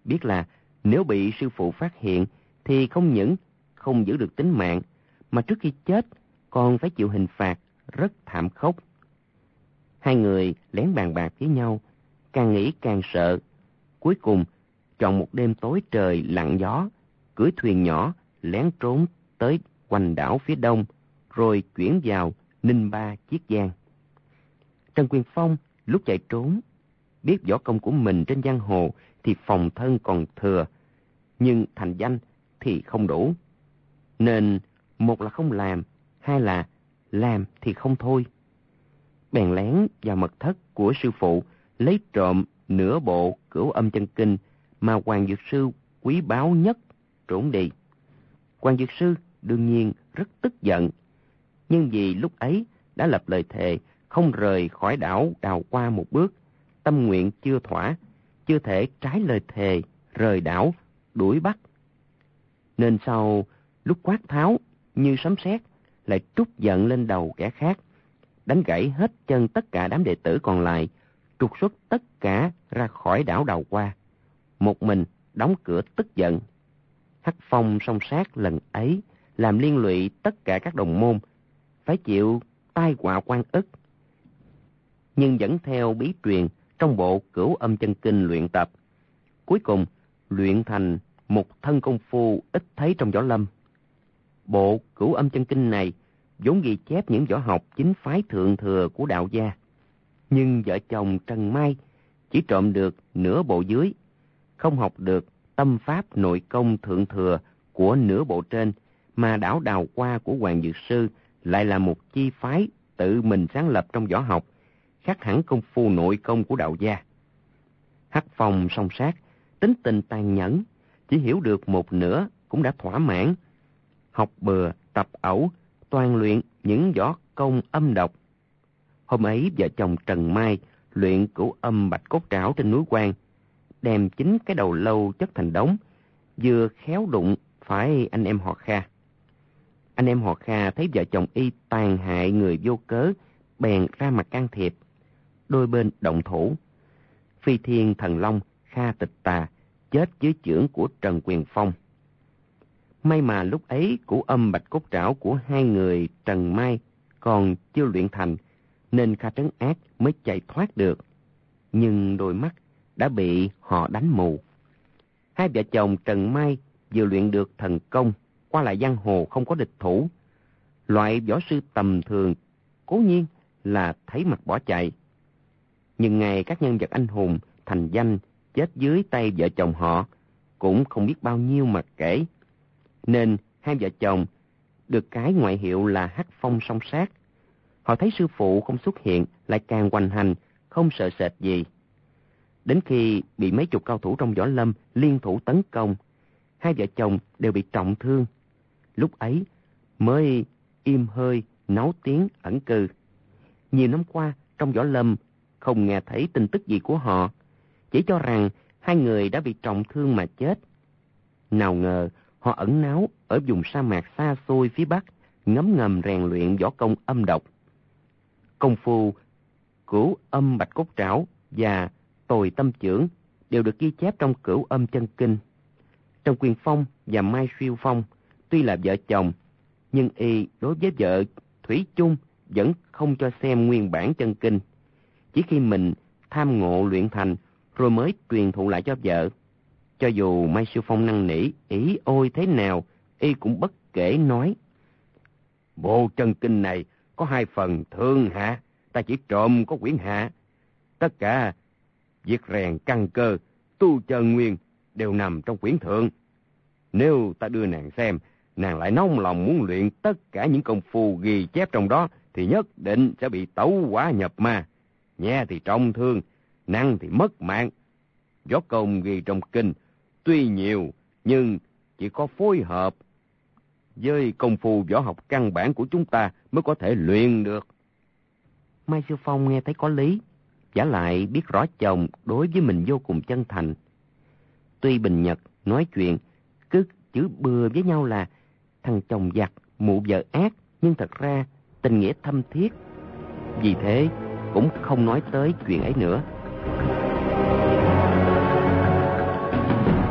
biết là nếu bị sư phụ phát hiện thì không những không giữ được tính mạng, mà trước khi chết còn phải chịu hình phạt rất thảm khốc. Hai người lén bàn bạc với nhau, càng nghĩ càng sợ. Cuối cùng, chọn một đêm tối trời lặng gió, cưỡi thuyền nhỏ lén trốn tới quanh đảo phía đông, rồi chuyển vào Ninh Ba, Chiết Giang. Trần Quyền Phong lúc chạy trốn, biết võ công của mình trên giang hồ thì phòng thân còn thừa, nhưng thành danh thì không đủ. Nên một là không làm, hai là làm thì không thôi. Bèn lén vào mật thất của sư phụ, lấy trộm nửa bộ Cửu Âm Chân Kinh mà Hoàng Dược Sư quý báu nhất, trốn đi. Hoàng Dược Sư đương nhiên rất tức giận, nhưng vì lúc ấy đã lập lời thề không rời khỏi đảo Đào Hoa một bước, tâm nguyện chưa thỏa, chưa thể trái lời thề rời đảo đuổi bắt. Nên sau lúc quát tháo như sấm sét, lại trút giận lên đầu kẻ khác, đánh gãy hết chân tất cả đám đệ tử còn lại, trục xuất tất cả ra khỏi đảo Đào Hoa, một mình đóng cửa tức giận. Hắc phong song sát lần ấy làm liên lụy tất cả các đồng môn, phải chịu tai họa oan ức. Nhưng vẫn theo bí truyền trong bộ Cửu Âm Chân Kinh luyện tập, cuối cùng luyện thành một thân công phu ít thấy trong võ lâm. Bộ Cửu Âm Chân Kinh này vốn ghi chép những võ học chính phái thượng thừa của đạo gia, nhưng vợ chồng Trần Mai chỉ trộm được nửa bộ dưới, không học được tâm pháp nội công thượng thừa của nửa bộ trên, mà đảo Đào Hoa của Hoàng Dược Sư lại là một chi phái tự mình sáng lập trong võ học, khác hẳn công phu nội công của đạo gia. Hắc phong song sát, tính tình tàn nhẫn, chỉ hiểu được một nửa cũng đã thỏa mãn. Học bừa, tập ẩu, toàn luyện những võ công âm độc. Hôm ấy vợ chồng Trần Mai luyện Cửu Âm Bạch Cốt Trảo trên núi Quan, đem chính cái đầu lâu chất thành đống, vừa khéo đụng phải anh em họ Kha. Anh em họ Kha thấy vợ chồng y tàn hại người vô cớ, bèn ra mặt can thiệp. Đôi bên động thủ. Phi Thiên Thần Long Kha Tịch Tà chết dưới chưởng của Trần Quyền Phong. May mà lúc ấy Cửu Âm Bạch Cốt Trảo của hai người Trần Mai còn chưa luyện thành, nên Kha Trấn Ác mới chạy thoát được. Nhưng đôi mắt đã bị họ đánh mù. Hai vợ chồng Trần Mai vừa luyện được thần công, qua lại giang hồ không có địch thủ. Loại võ sư tầm thường cố nhiên là thấy mặt bỏ chạy. Nhưng ngày các nhân vật anh hùng thành danh chết dưới tay vợ chồng họ cũng không biết bao nhiêu mà kể. Nên hai vợ chồng được cái ngoại hiệu là Hắc Phong song sát. Họ thấy sư phụ không xuất hiện lại càng hoành hành, không sợ sệt gì. Đến khi bị mấy chục cao thủ trong võ lâm liên thủ tấn công, hai vợ chồng đều bị trọng thương. Lúc ấy mới im hơi náu tiếng ẩn cư. Nhiều năm qua trong võ lâm không nghe thấy tin tức gì của họ, chỉ cho rằng hai người đã bị trọng thương mà chết. Nào ngờ họ ẩn náu ở vùng sa mạc xa xôi phía Bắc, ngấm ngầm rèn luyện võ công âm độc. Công phu Cửu Âm Bạch Cốt Trảo và Tồi Tâm Chưởng đều được ghi chép trong Cửu Âm Chân Kinh. Trần Quyền Phong và Mai Siêu Phong tuy là vợ chồng, nhưng y đối với vợ thủy chung vẫn không cho xem nguyên bản chân kinh. Chỉ khi mình tham ngộ luyện thành rồi mới truyền thụ lại cho vợ. Cho dù Mai Siêu Phong năn nỉ ý ôi thế nào, y cũng bất kể nói: Bộ chân kinh này có hai phần thượng hạ, ta chỉ trộm có quyển hạ. Tất cả việc rèn căn cơ, tu chân nguyên đều nằm trong quyển thượng. Nếu ta đưa nàng xem, nàng lại nóng lòng muốn luyện tất cả những công phu ghi chép trong đó, thì nhất định sẽ bị tẩu hỏa nhập ma. Nhẹ thì trọng thương, nặng thì mất mạng. Võ công ghi trong kinh tuy nhiều, nhưng chỉ có phối hợp với công phu võ học căn bản của chúng ta mới có thể luyện được. Mai Siêu Phong nghe thấy có lý, giả lại biết rõ chồng đối với mình vô cùng chân thành. Tuy bình nhật nói chuyện cứ chửi bừa với nhau là thằng chồng giặc, mụ vợ ác, nhưng thật ra tình nghĩa thâm thiết. Vì thế cũng không nói tới chuyện ấy nữa.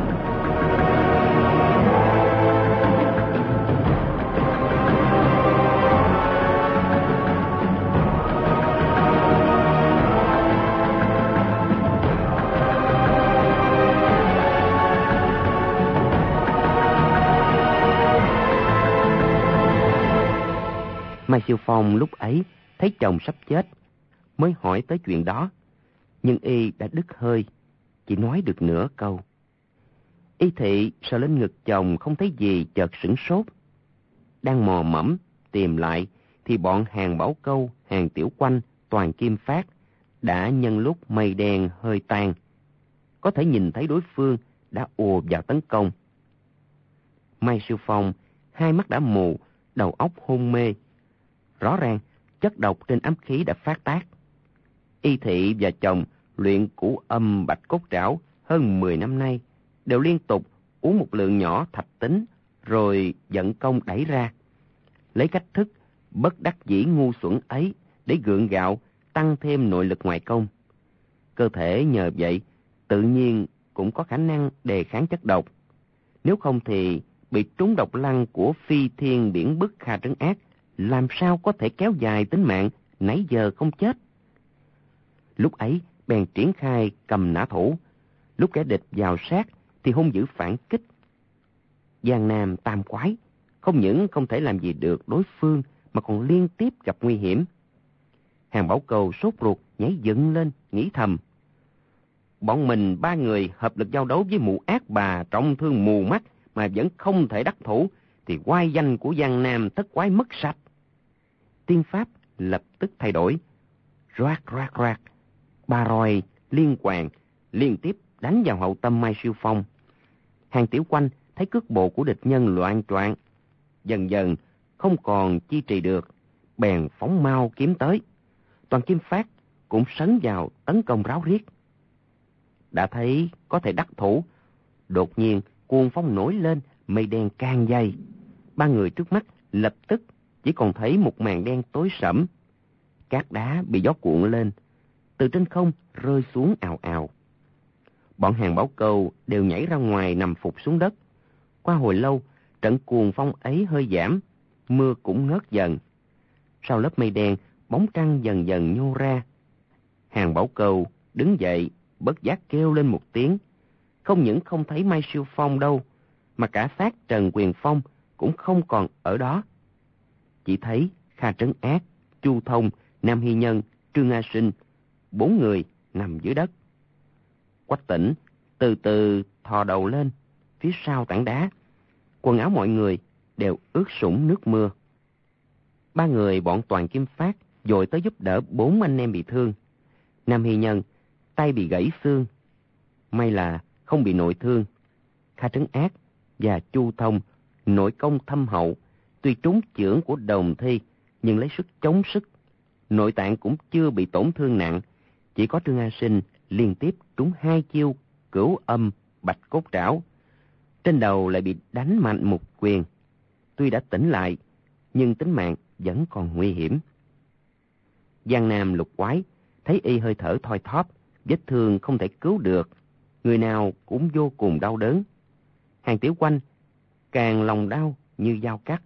Mai Siêu Phong lúc ấy thấy chồng sắp chết, mới hỏi tới chuyện đó, nhưng y đã đứt hơi, chỉ nói được nửa câu. Y Thị sờ lên ngực chồng không thấy gì, chợt sửng sốt. Đang mò mẫm tìm lại thì bọn Hàng Bảo Câu, Hàng Tiểu Quanh, Toàn Kim Phát đã nhân lúc mây đen hơi tan, có thể nhìn thấy đối phương đã ùa vào tấn công. Mai Siêu Phong hai mắt đã mù, đầu óc hôn mê. Rõ ràng chất độc trên ám khí đã phát tác. Y Thị và chồng luyện cửu âm bạch cốt trảo hơn mười năm nay, đều liên tục uống một lượng nhỏ thạch tính rồi vận công đẩy ra, lấy cách thức bất đắc dĩ ngu xuẩn ấy để gượng gạo tăng thêm nội lực ngoại công. Cơ thể nhờ vậy tự nhiên cũng có khả năng đề kháng chất độc. Nếu không thì bị trúng độc lăng của phi thiên biển bức Kha Trấn Ác, làm sao có thể kéo dài tính mạng nãy giờ không chết. Lúc ấy bèn triển khai cầm nã thủ, lúc kẻ địch vào sát thì hung dữ phản kích. Giang Nam tam quái không những không thể làm gì được đối phương mà còn liên tiếp gặp nguy hiểm. Hàng Bảo Câu sốt ruột nhảy dựng lên, nghĩ thầm: bọn mình ba người hợp lực giao đấu với mụ ác bà trọng thương mù mắt mà vẫn không thể đắc thủ, thì oai danh của Giang Nam thất quái mất sạch. Tiên pháp lập tức thay đổi, roát roát roát, ba roi liên hoàn liên tiếp đánh vào hậu tâm Mai Siêu Phong. Hàng Tiểu Quanh thấy cước bộ của địch nhân loạn choạng, dần dần không còn chi trì được, bèn phóng mau kiếm tới. Toàn Kim Phát cũng sấn vào tấn công ráo riết. Đã thấy có thể đắc thủ, đột nhiên cuồng phong nổi lên, mây đen càng dày. Ba người trước mắt lập tức chỉ còn thấy một màn đen tối sẫm. Cát đá bị gió cuộn lên, từ trên không rơi xuống ào ào. Bọn Hàng Bảo Câu đều nhảy ra ngoài nằm phục xuống đất. Qua hồi lâu, trận cuồng phong ấy hơi giảm, mưa cũng ngớt dần. Sau lớp mây đen, bóng trăng dần dần nhô ra. Hàng Bảo Câu đứng dậy, bất giác kêu lên một tiếng. Không những không thấy Mai Siêu Phong đâu, mà cả xác Trần Quyền Phong cũng không còn ở đó. Chỉ thấy Kha Trấn Ác, Chu Thông, Nam Hy Nhân, Trương A Sinh, bốn người nằm dưới đất. Quách Tỉnh từ từ thò đầu lên, phía sau tảng đá. Quần áo mọi người đều ướt sũng nước mưa. Ba người bọn Toàn Kim Phát vội tới giúp đỡ bốn anh em bị thương. Nam Hy Nhân tay bị gãy xương, may là không bị nội thương. Kha Trấn Ác và Chu Thông nội công thâm hậu, tuy trúng chưởng của đồng thi nhưng lấy sức chống sức, nội tạng cũng chưa bị tổn thương nặng. Chỉ có Trương A Sinh liên tiếp trúng hai chiêu cửu âm bạch cốt trảo, trên đầu lại bị đánh mạnh một quyền. Tuy đã tỉnh lại nhưng tính mạng vẫn còn nguy hiểm. Giang Nam lục quái thấy y hơi thở thoi thóp, vết thương không thể cứu được, người nào cũng vô cùng đau đớn. Hàng Tiểu Quanh càng lòng đau như dao cắt.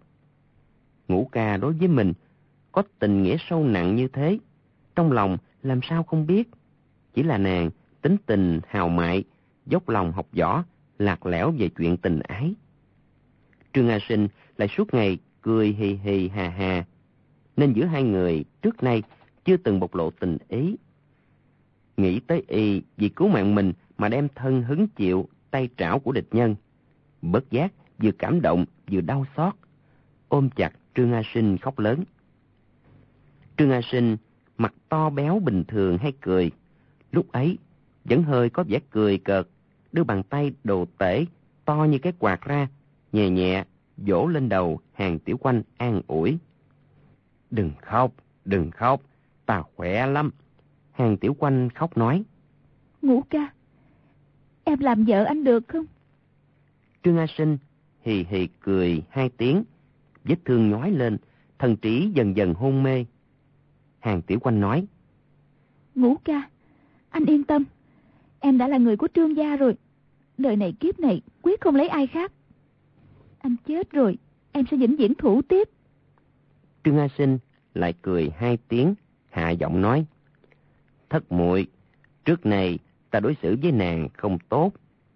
Ngũ Ca đối với mình có tình nghĩa sâu nặng như thế, trong lòng làm sao không biết. Chỉ là nàng tính tình hào mại, dốc lòng học võ, lạc lẽo về chuyện tình ái. Trương A Sinh lại suốt ngày cười hì hì hà hà, nên giữa hai người trước nay chưa từng bộc lộ tình ý. Nghĩ tới y vì cứu mạng mình mà đem thân hứng chịu tay trảo của địch nhân, bất giác vừa cảm động vừa đau xót, ôm chặt Trương A Sinh khóc lớn. Trương A Sinh mặt to béo bình thường hay cười, lúc ấy vẫn hơi có vẻ cười cợt, đưa bàn tay đồ tể to như cái quạt ra, nhẹ nhẹ vỗ lên đầu Hàng Tiểu Quanh an ủi. Đừng khóc, đừng khóc, ta khỏe lắm. Hàng Tiểu Quanh khóc nói. Ngũ Ca, em làm vợ anh được không? Trương A Sinh hì hì cười hai tiếng, vết thương nhói lên, thần trí dần dần hôn mê. Hàng Tiểu Quanh nói. Ngũ Ca, anh yên tâm, em đã là người của Trương gia rồi, đời này kiếp này quyết không lấy ai khác. Anh chết rồi, em sẽ vĩnh viễn thủ tiếp. Trương A Sinh lại cười hai tiếng, hạ giọng nói. Thất muội, trước này ta đối xử với nàng không tốt,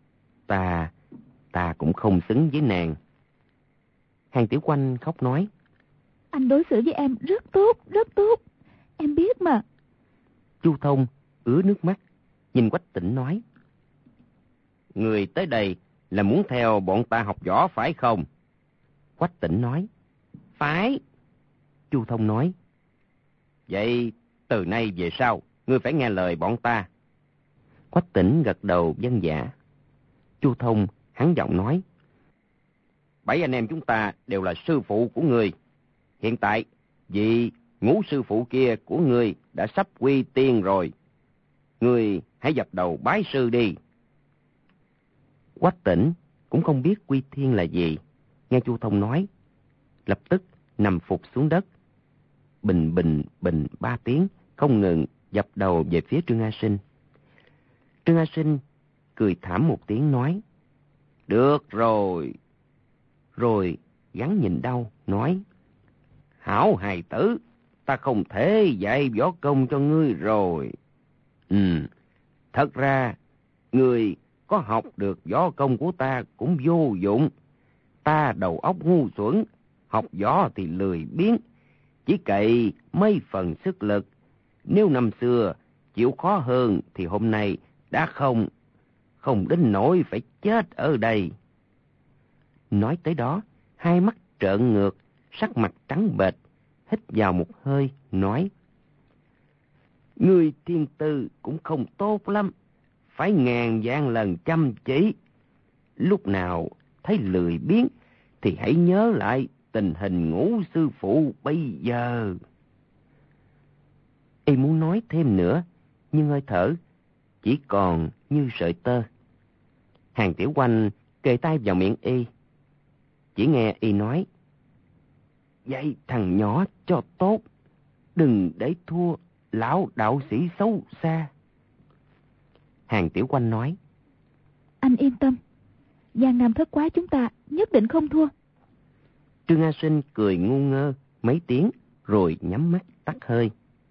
ta ta cũng không xứng với nàng. Hàng Tiểu Quanh khóc nói. Anh đối xử với em rất tốt, rất tốt. Em biết mà. Chu Thông ứa nước mắt, nhìn Quách Tĩnh nói. Người tới đây là muốn theo bọn ta học võ phải không? Quách Tĩnh nói. Phải. Chu Thông nói. Vậy từ nay về sau, ngươi phải nghe lời bọn ta. Quách Tĩnh gật đầu vâng dạ. Chu Thông hắn giọng nói. Bảy anh em chúng ta đều là sư phụ của ngươi. Hiện tại, vì ngũ sư phụ kia của ngươi đã sắp quy tiên rồi. Ngươi hãy dập đầu bái sư đi. Quách Tĩnh cũng không biết quy thiên là gì. Nghe Chu Thông nói, lập tức nằm phục xuống đất. Bình bình bình ba tiếng, không ngừng dập đầu về phía Trương A Sinh. Trương A Sinh cười thảm một tiếng nói. Được rồi. Rồi gắn nhìn đau, nói. Hảo hài tử, ta không thể dạy võ công cho ngươi rồi. Ừ, thật ra, ngươi có học được võ công của ta cũng vô dụng. Ta đầu óc ngu xuẩn, học võ thì lười biếng, chỉ cậy mấy phần sức lực. Nếu năm xưa chịu khó hơn thì hôm nay đã không, không đến nỗi phải chết ở đây. Nói tới đó, hai mắt trợn ngược, sắc mặt trắng bệch, hít vào một hơi, nói. Ngươi thiên tư cũng không tốt lắm, phải ngàn vạn lần chăm chỉ. Lúc nào thấy lười biếng thì hãy nhớ lại tình hình ngũ sư phụ bây giờ. Y muốn nói thêm nữa, nhưng hơi thở chỉ còn như sợi tơ. Hàng Tiểu Oanh kề tay vào miệng Y. Chỉ nghe Y nói. Dạy thằng nhỏ cho tốt, đừng để thua lão đạo sĩ xấu xa. Hàng Tiểu Oanh nói. Anh yên tâm, Giang Nam thất quái chúng ta nhất định không thua. Trương A Sinh cười ngu ngơ mấy tiếng rồi nhắm mắt tắt hơi.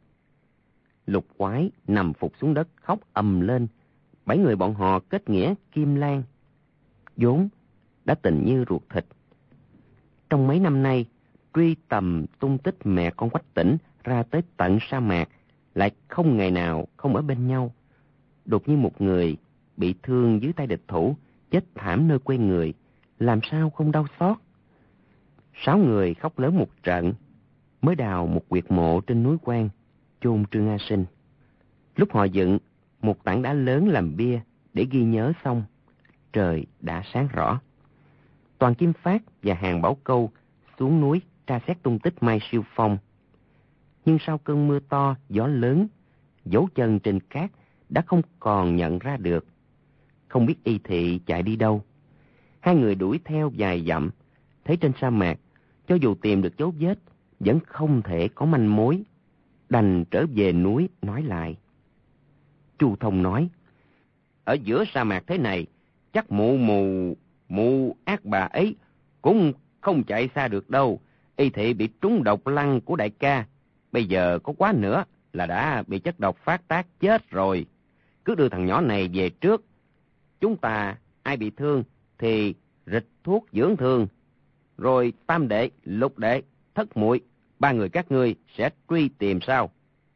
Lục Quái nằm phục xuống đất khóc ầm lên. Bảy người bọn họ kết nghĩa Kim Lan, vốn đã tình như ruột thịt. Trong mấy năm nay, truy tầm tung tích mẹ con Quách Tĩnh ra tới tận sa mạc, lại không ngày nào không ở bên nhau. Đột nhiên một người bị thương dưới tay địch thủ, chết thảm nơi quê người, làm sao không đau xót. Sáu người khóc lớn một trận, mới đào một huyệt mộ trên núi Quan, chôn Trương A Sinh. Lúc họ dựng một tảng đá lớn làm bia để ghi nhớ xong, trời đã sáng rõ. Toàn Kim Phát và Hàng Bảo Câu xuống núi tra xét tung tích Mai Siêu Phong. Nhưng sau cơn mưa to, gió lớn, dấu chân trên cát đã không còn nhận ra được. Không biết y thị chạy đi đâu. Hai người đuổi theo vài dặm, thấy trên sa mạc, cho dù tìm được dấu vết, vẫn không thể có manh mối. Đành trở về núi nói lại. Chu Thông nói. Ở giữa sa mạc thế này, chắc mụ mù, mụ ác bà ấy cũng không chạy xa được đâu. Y thị bị trúng độc lăng của đại ca. Bây giờ có quá nữa là đã bị chất độc phát tác chết rồi. Cứ đưa thằng nhỏ này về trước. Chúng ta ai bị thương thì rịch thuốc dưỡng thương. Rồi Tam đệ, Lục đệ, Thất muội, ba người các ngươi sẽ truy tìm sao?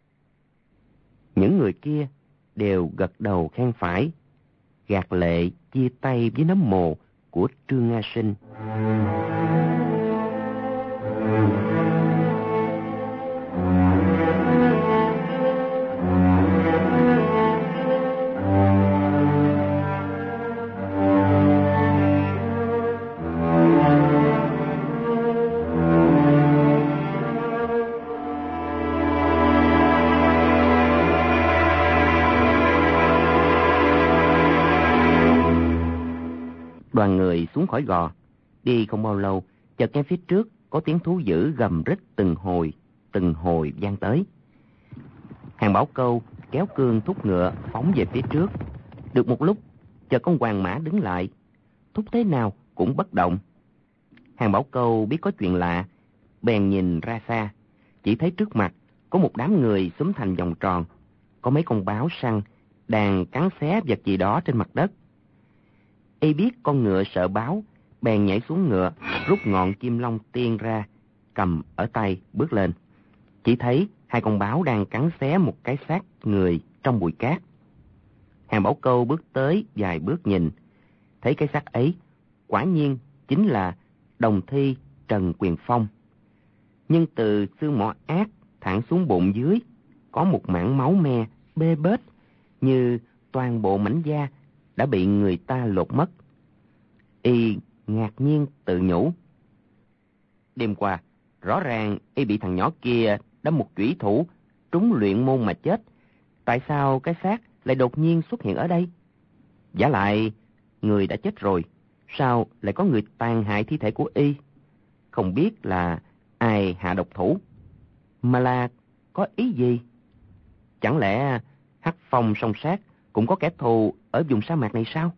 Những người kia đều gật đầu khen phải, gạt lệ chia tay với nấm mồ của Trương A Sinh. Đoàn người xuống khỏi gò, đi không bao lâu, chợt nghe phía trước có tiếng thú dữ gầm rít từng hồi, từng hồi vang tới. Hàng Bảo Câu kéo cương thúc ngựa phóng về phía trước. Được một lúc, chợt con hoàng mã đứng lại, thúc thế nào cũng bất động. Hàng Bảo Câu biết có chuyện lạ, bèn nhìn ra xa, chỉ thấy trước mặt có một đám người xúm thành vòng tròn, có mấy con báo săn đang cắn xé vật gì đó trên mặt đất. Y biết con ngựa sợ báo, bèn nhảy xuống ngựa, rút ngọn kim long tiên ra, cầm ở tay bước lên. Chỉ thấy hai con báo đang cắn xé một cái xác người trong bụi cát. Hàng Bảo Câu bước tới vài bước nhìn, thấy cái xác ấy quả nhiên chính là đồng thi Trần Quyền Phong. Nhưng từ xương mỏ ác thẳng xuống bụng dưới có một mảng máu me bê bết, như toàn bộ mảnh da đã bị người ta lột mất. Y ngạc nhiên tự nhủ. Đêm qua, rõ ràng y bị thằng nhỏ kia đâm một chủy thủ trúng luyện môn mà chết. Tại sao cái xác lại đột nhiên xuất hiện ở đây? Giả lại, người đã chết rồi, sao lại có người tàn hại thi thể của y? Không biết là ai hạ độc thủ, mà là có ý gì? Chẳng lẽ Hắc Phong song sát cũng có kẻ thù ở vùng sa mạc này sao?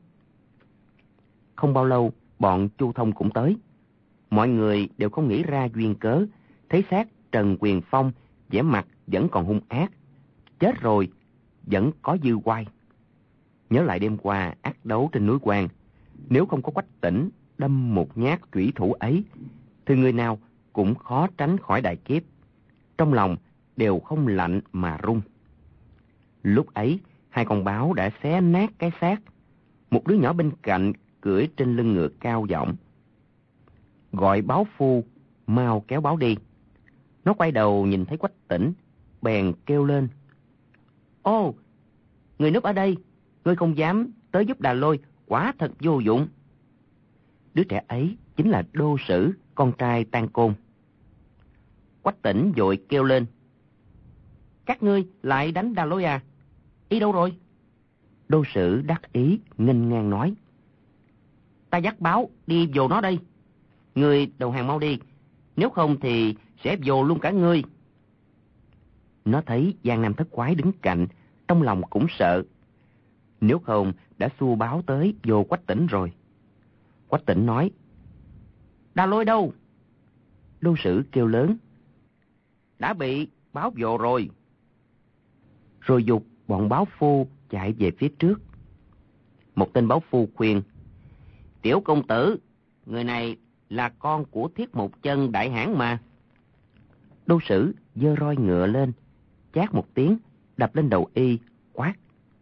Không bao lâu, bọn Chu Thông cũng tới. Mọi người đều không nghĩ ra duyên cớ, thấy xác Trần Quyền Phong vẻ mặt vẫn còn hung ác, chết rồi vẫn có dư oai. Nhớ lại đêm qua ác đấu trên núi Quan, nếu không có Quách Tĩnh đâm một nhát chủy thủ ấy, thì người nào cũng khó tránh khỏi đại kiếp. Trong lòng đều không lạnh mà run. Lúc ấy, hai con báo đã xé nát cái xác. Một đứa nhỏ bên cạnh cưỡi trên lưng ngựa cao giọng gọi báo phu mau kéo báo đi. Nó quay đầu nhìn thấy Quách Tĩnh, bèn kêu lên: Ô, người núp ở đây, ngươi không dám tới giúp Đà Lôi, quả thật vô dụng. Đứa trẻ ấy chính là Đô Sử, con trai Tang Côn. Quách Tĩnh vội kêu lên: Các ngươi lại đánh Đà Lôi à? Y đâu rồi? Đô Sử đắc ý nghênh ngang nói: Ta dắt báo đi vồ nó đây. Ngươi đầu hàng mau đi, nếu không thì sẽ vồ luôn cả ngươi. Nó thấy Giang Nam Thất Quái đứng cạnh, trong lòng cũng sợ. Nếu không đã xua báo tới vồ Quách Tĩnh rồi. Quách Tĩnh nói: Đà Lôi đâu? Đô Sử kêu lớn: Đã bị báo vồ rồi. Rồi giục bọn báo phu chạy về phía trước. Một tên báo phu khuyên: Tiểu công tử, người này là con của Thiết Một Chân đại hãn mà. Đô Sử giơ roi ngựa lên, chát một tiếng đập lên đầu y, quát: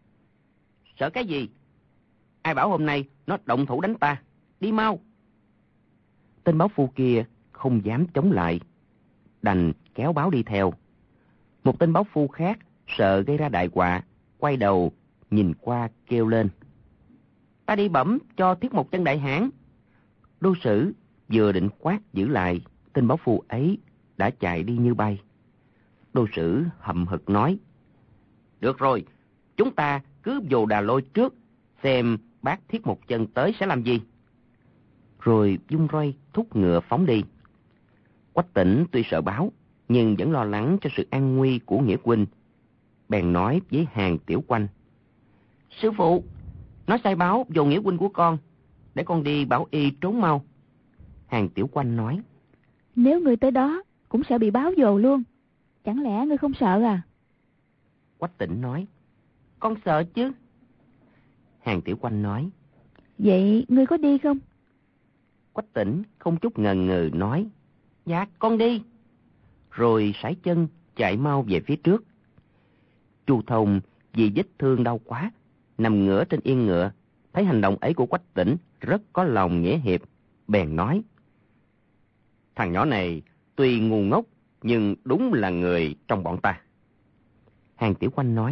Sợ cái gì? Ai bảo hôm nay nó động thủ đánh ta? Đi mau! Tên báo phu kia không dám chống lại, đành kéo báo đi theo. Một tên báo phu khác sợ gây ra đại họa, quay đầu nhìn qua kêu lên: Ta đi bẩm cho Thiết Một Chân đại hãn. Đô Sử vừa định quát giữ lại, tên báo phu ấy đã chạy đi như bay. Đô Sử hậm hực nói: Được rồi, chúng ta cứ vồ Đà Lôi trước, xem bác Thiết Một Chân tới sẽ làm gì. Rồi vung roi thúc ngựa phóng đi. Quách Tĩnh tuy sợ báo, nhưng vẫn lo lắng cho sự an nguy của nghĩa huynh, bèn nói với Hàn Tiểu Quanh: Sư phụ, nó sai báo vồ nghĩa huynh của con, để con đi bảo y trốn mau. Hàn Tiểu Quanh nói: Nếu ngươi tới đó cũng sẽ bị báo vồ luôn, chẳng lẽ ngươi không sợ à? Quách Tĩnh nói: Con sợ chứ. Hàn Tiểu Quanh nói: Vậy ngươi có đi không? Quách Tĩnh không chút ngần ngừ nói: Dạ con đi. Rồi sải chân chạy mau về phía trước. Chu Thông vì vết thương đau quá, nằm ngửa trên yên ngựa, thấy hành động ấy của Quách Tĩnh rất có lòng nghĩa hiệp, bèn nói: Thằng nhỏ này tuy ngu ngốc, nhưng đúng là người trong bọn ta. Hàn Tiểu Quanh nói: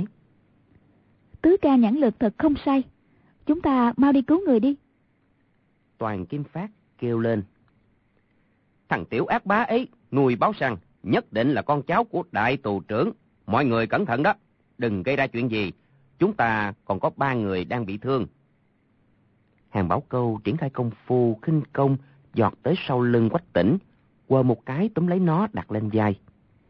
Tứ ca nhãn lực thật không sai, chúng ta mau đi cứu người đi. Toàn Kim Phát kêu lên: Thằng tiểu ác bá ấy nuôi báo săn, nhất định là con cháu của đại tù trưởng. Mọi người cẩn thận đó, đừng gây ra chuyện gì. Chúng ta còn có ba người đang bị thương. Hàn Bảo Câu triển khai công phu khinh công, giọt tới sau lưng Quách Tĩnh, quờ một cái túm lấy nó đặt lên vai.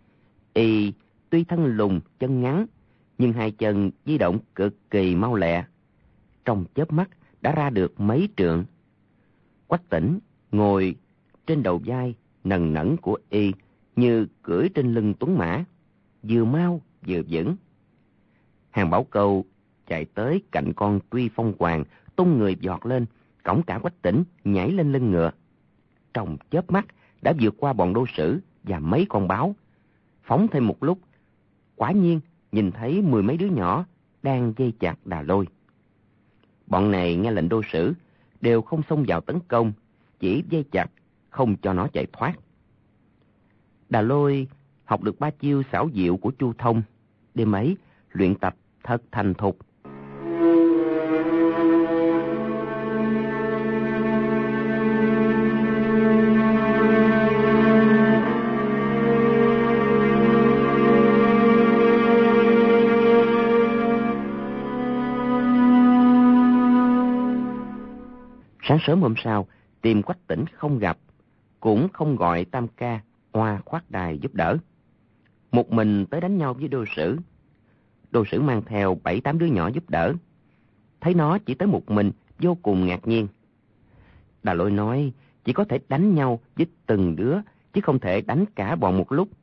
Y tuy thân lùn chân ngắn, nhưng hai chân di động cực kỳ mau lẹ, trong chớp mắt đã ra được mấy trượng. Quách Tĩnh ngồi trên đầu vai nần nẫn của y như cưỡi trên lưng tuấn mã, vừa mau vừa vững. Hàn Bảo Câu chạy tới cạnh con Tuy Phong Hoàng, tung người giọt lên, cõng cả Quách Tĩnh nhảy lên lưng ngựa. Trong chớp mắt đã vượt qua bọn Đô Sử, và mấy con báo. Phóng thêm một lúc, quả nhiên nhìn thấy mười mấy đứa nhỏ đang dây chặt Đà Lôi. Bọn này nghe lệnh đô sử, đều không xông vào tấn công, chỉ dây chặt, không cho nó chạy thoát. Đà Lôi học được ba chiêu xảo diệu của Chu Thông, đêm ấy luyện tập thật thành thục. Sáng sớm hôm sau, tìm Quách Tĩnh không gặp, cũng không gọi Tam Ca, Oa khoát đài giúp đỡ. Một mình tới đánh nhau với đô sử. Đô sử mang theo bảy tám đứa nhỏ giúp đỡ. Thấy nó chỉ tới một mình, vô cùng ngạc nhiên. Đà Lôi nói chỉ có thể đánh nhau với từng đứa, chứ không thể đánh cả bọn một lúc.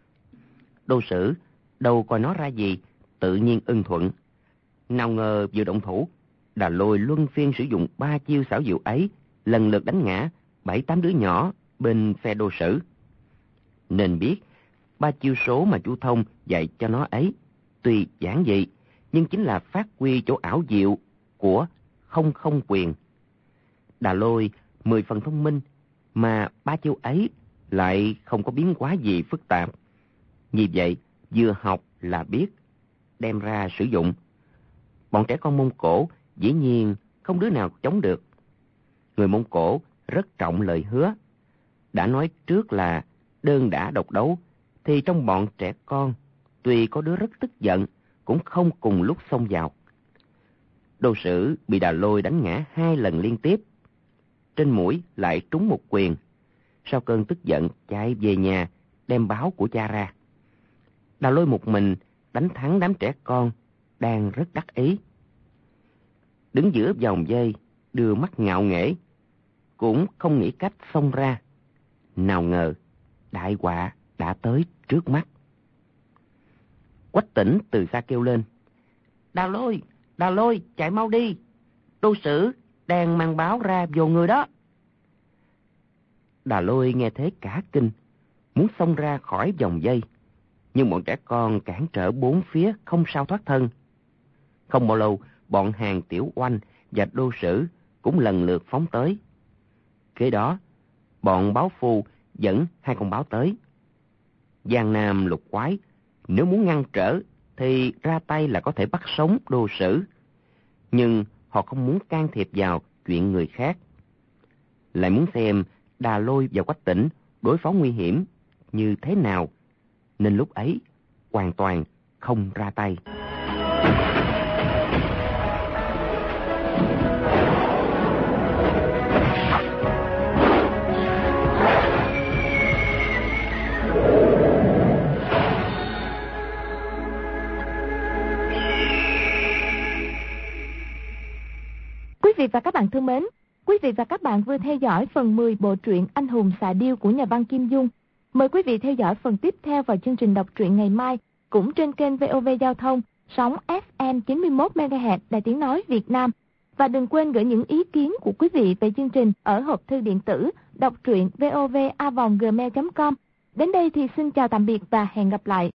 Đô sử đâu coi nó ra gì, tự nhiên ưng thuận. Nào ngờ vừa động thủ, Đà Lôi luân phiên sử dụng ba chiêu xảo diệu ấy, lần lượt đánh ngã bảy tám đứa nhỏ bên phe đô sử. Nên biết ba chiêu số mà Chu Thông dạy cho nó ấy tuy giản dị, nhưng chính là phát huy chỗ ảo diệu của không không quyền. Đà Lôi mười phần thông minh, mà ba chiêu ấy lại không có biến hóa gì phức tạp. Vì vậy vừa học là biết, đem ra sử dụng. Bọn trẻ con Mông Cổ dĩ nhiên không đứa nào chống được. Người Mông Cổ rất trọng lời hứa. Đã nói trước là đơn đả độc đấu, thì trong bọn trẻ con, tuy có đứa rất tức giận, cũng không cùng lúc xông vào. Đô sử bị Đà Lôi đánh ngã hai lần liên tiếp. Trên mũi lại trúng một quyền. Sau cơn tức giận chạy về nhà, đem báo của cha ra. Đà Lôi một mình đánh thắng đám trẻ con, đang rất đắc ý. Đứng giữa vòng dây, đưa mắt ngạo nghễ, cũng không nghĩ cách xông ra. Nào ngờ, đại họa đã tới trước mắt. Quách Tĩnh từ xa kêu lên: Đà Lôi, Đà Lôi, chạy mau đi, đô sử đang mang báo ra vô người đó. Đà Lôi nghe thế cả kinh, muốn xông ra khỏi vòng dây, nhưng bọn trẻ con cản trở bốn phía, không sao thoát thân. Không bao lâu, bọn Hàng Tiểu Oanh và đô sử cũng lần lượt phóng tới. Kế đó, bọn báo phu dẫn hai con báo tới. Giang Nam Lục Quái nếu muốn ngăn trở thì ra tay là có thể bắt sống đô sử, nhưng họ không muốn can thiệp vào chuyện người khác, lại muốn xem Đà Lôi và Quách Tĩnh đối phó nguy hiểm như thế nào, nên lúc ấy hoàn toàn không ra tay. Quý vị và các bạn thân mến, quý vị và các bạn vừa theo dõi phần mười bộ truyện Anh hùng xạ điêu của nhà văn Kim Dung. Mời quý vị theo dõi phần tiếp theo vào chương trình đọc truyện ngày mai, cũng trên kênh vê o vê Giao thông, sóng ép em chín mươi mốt mê ga héc Đài Tiếng Nói Việt Nam. Và đừng quên gửi những ý kiến của quý vị về chương trình ở hộp thư điện tử đọc truyện vov a vòng gmail chấm com. Đến đây thì xin chào tạm biệt và hẹn gặp lại.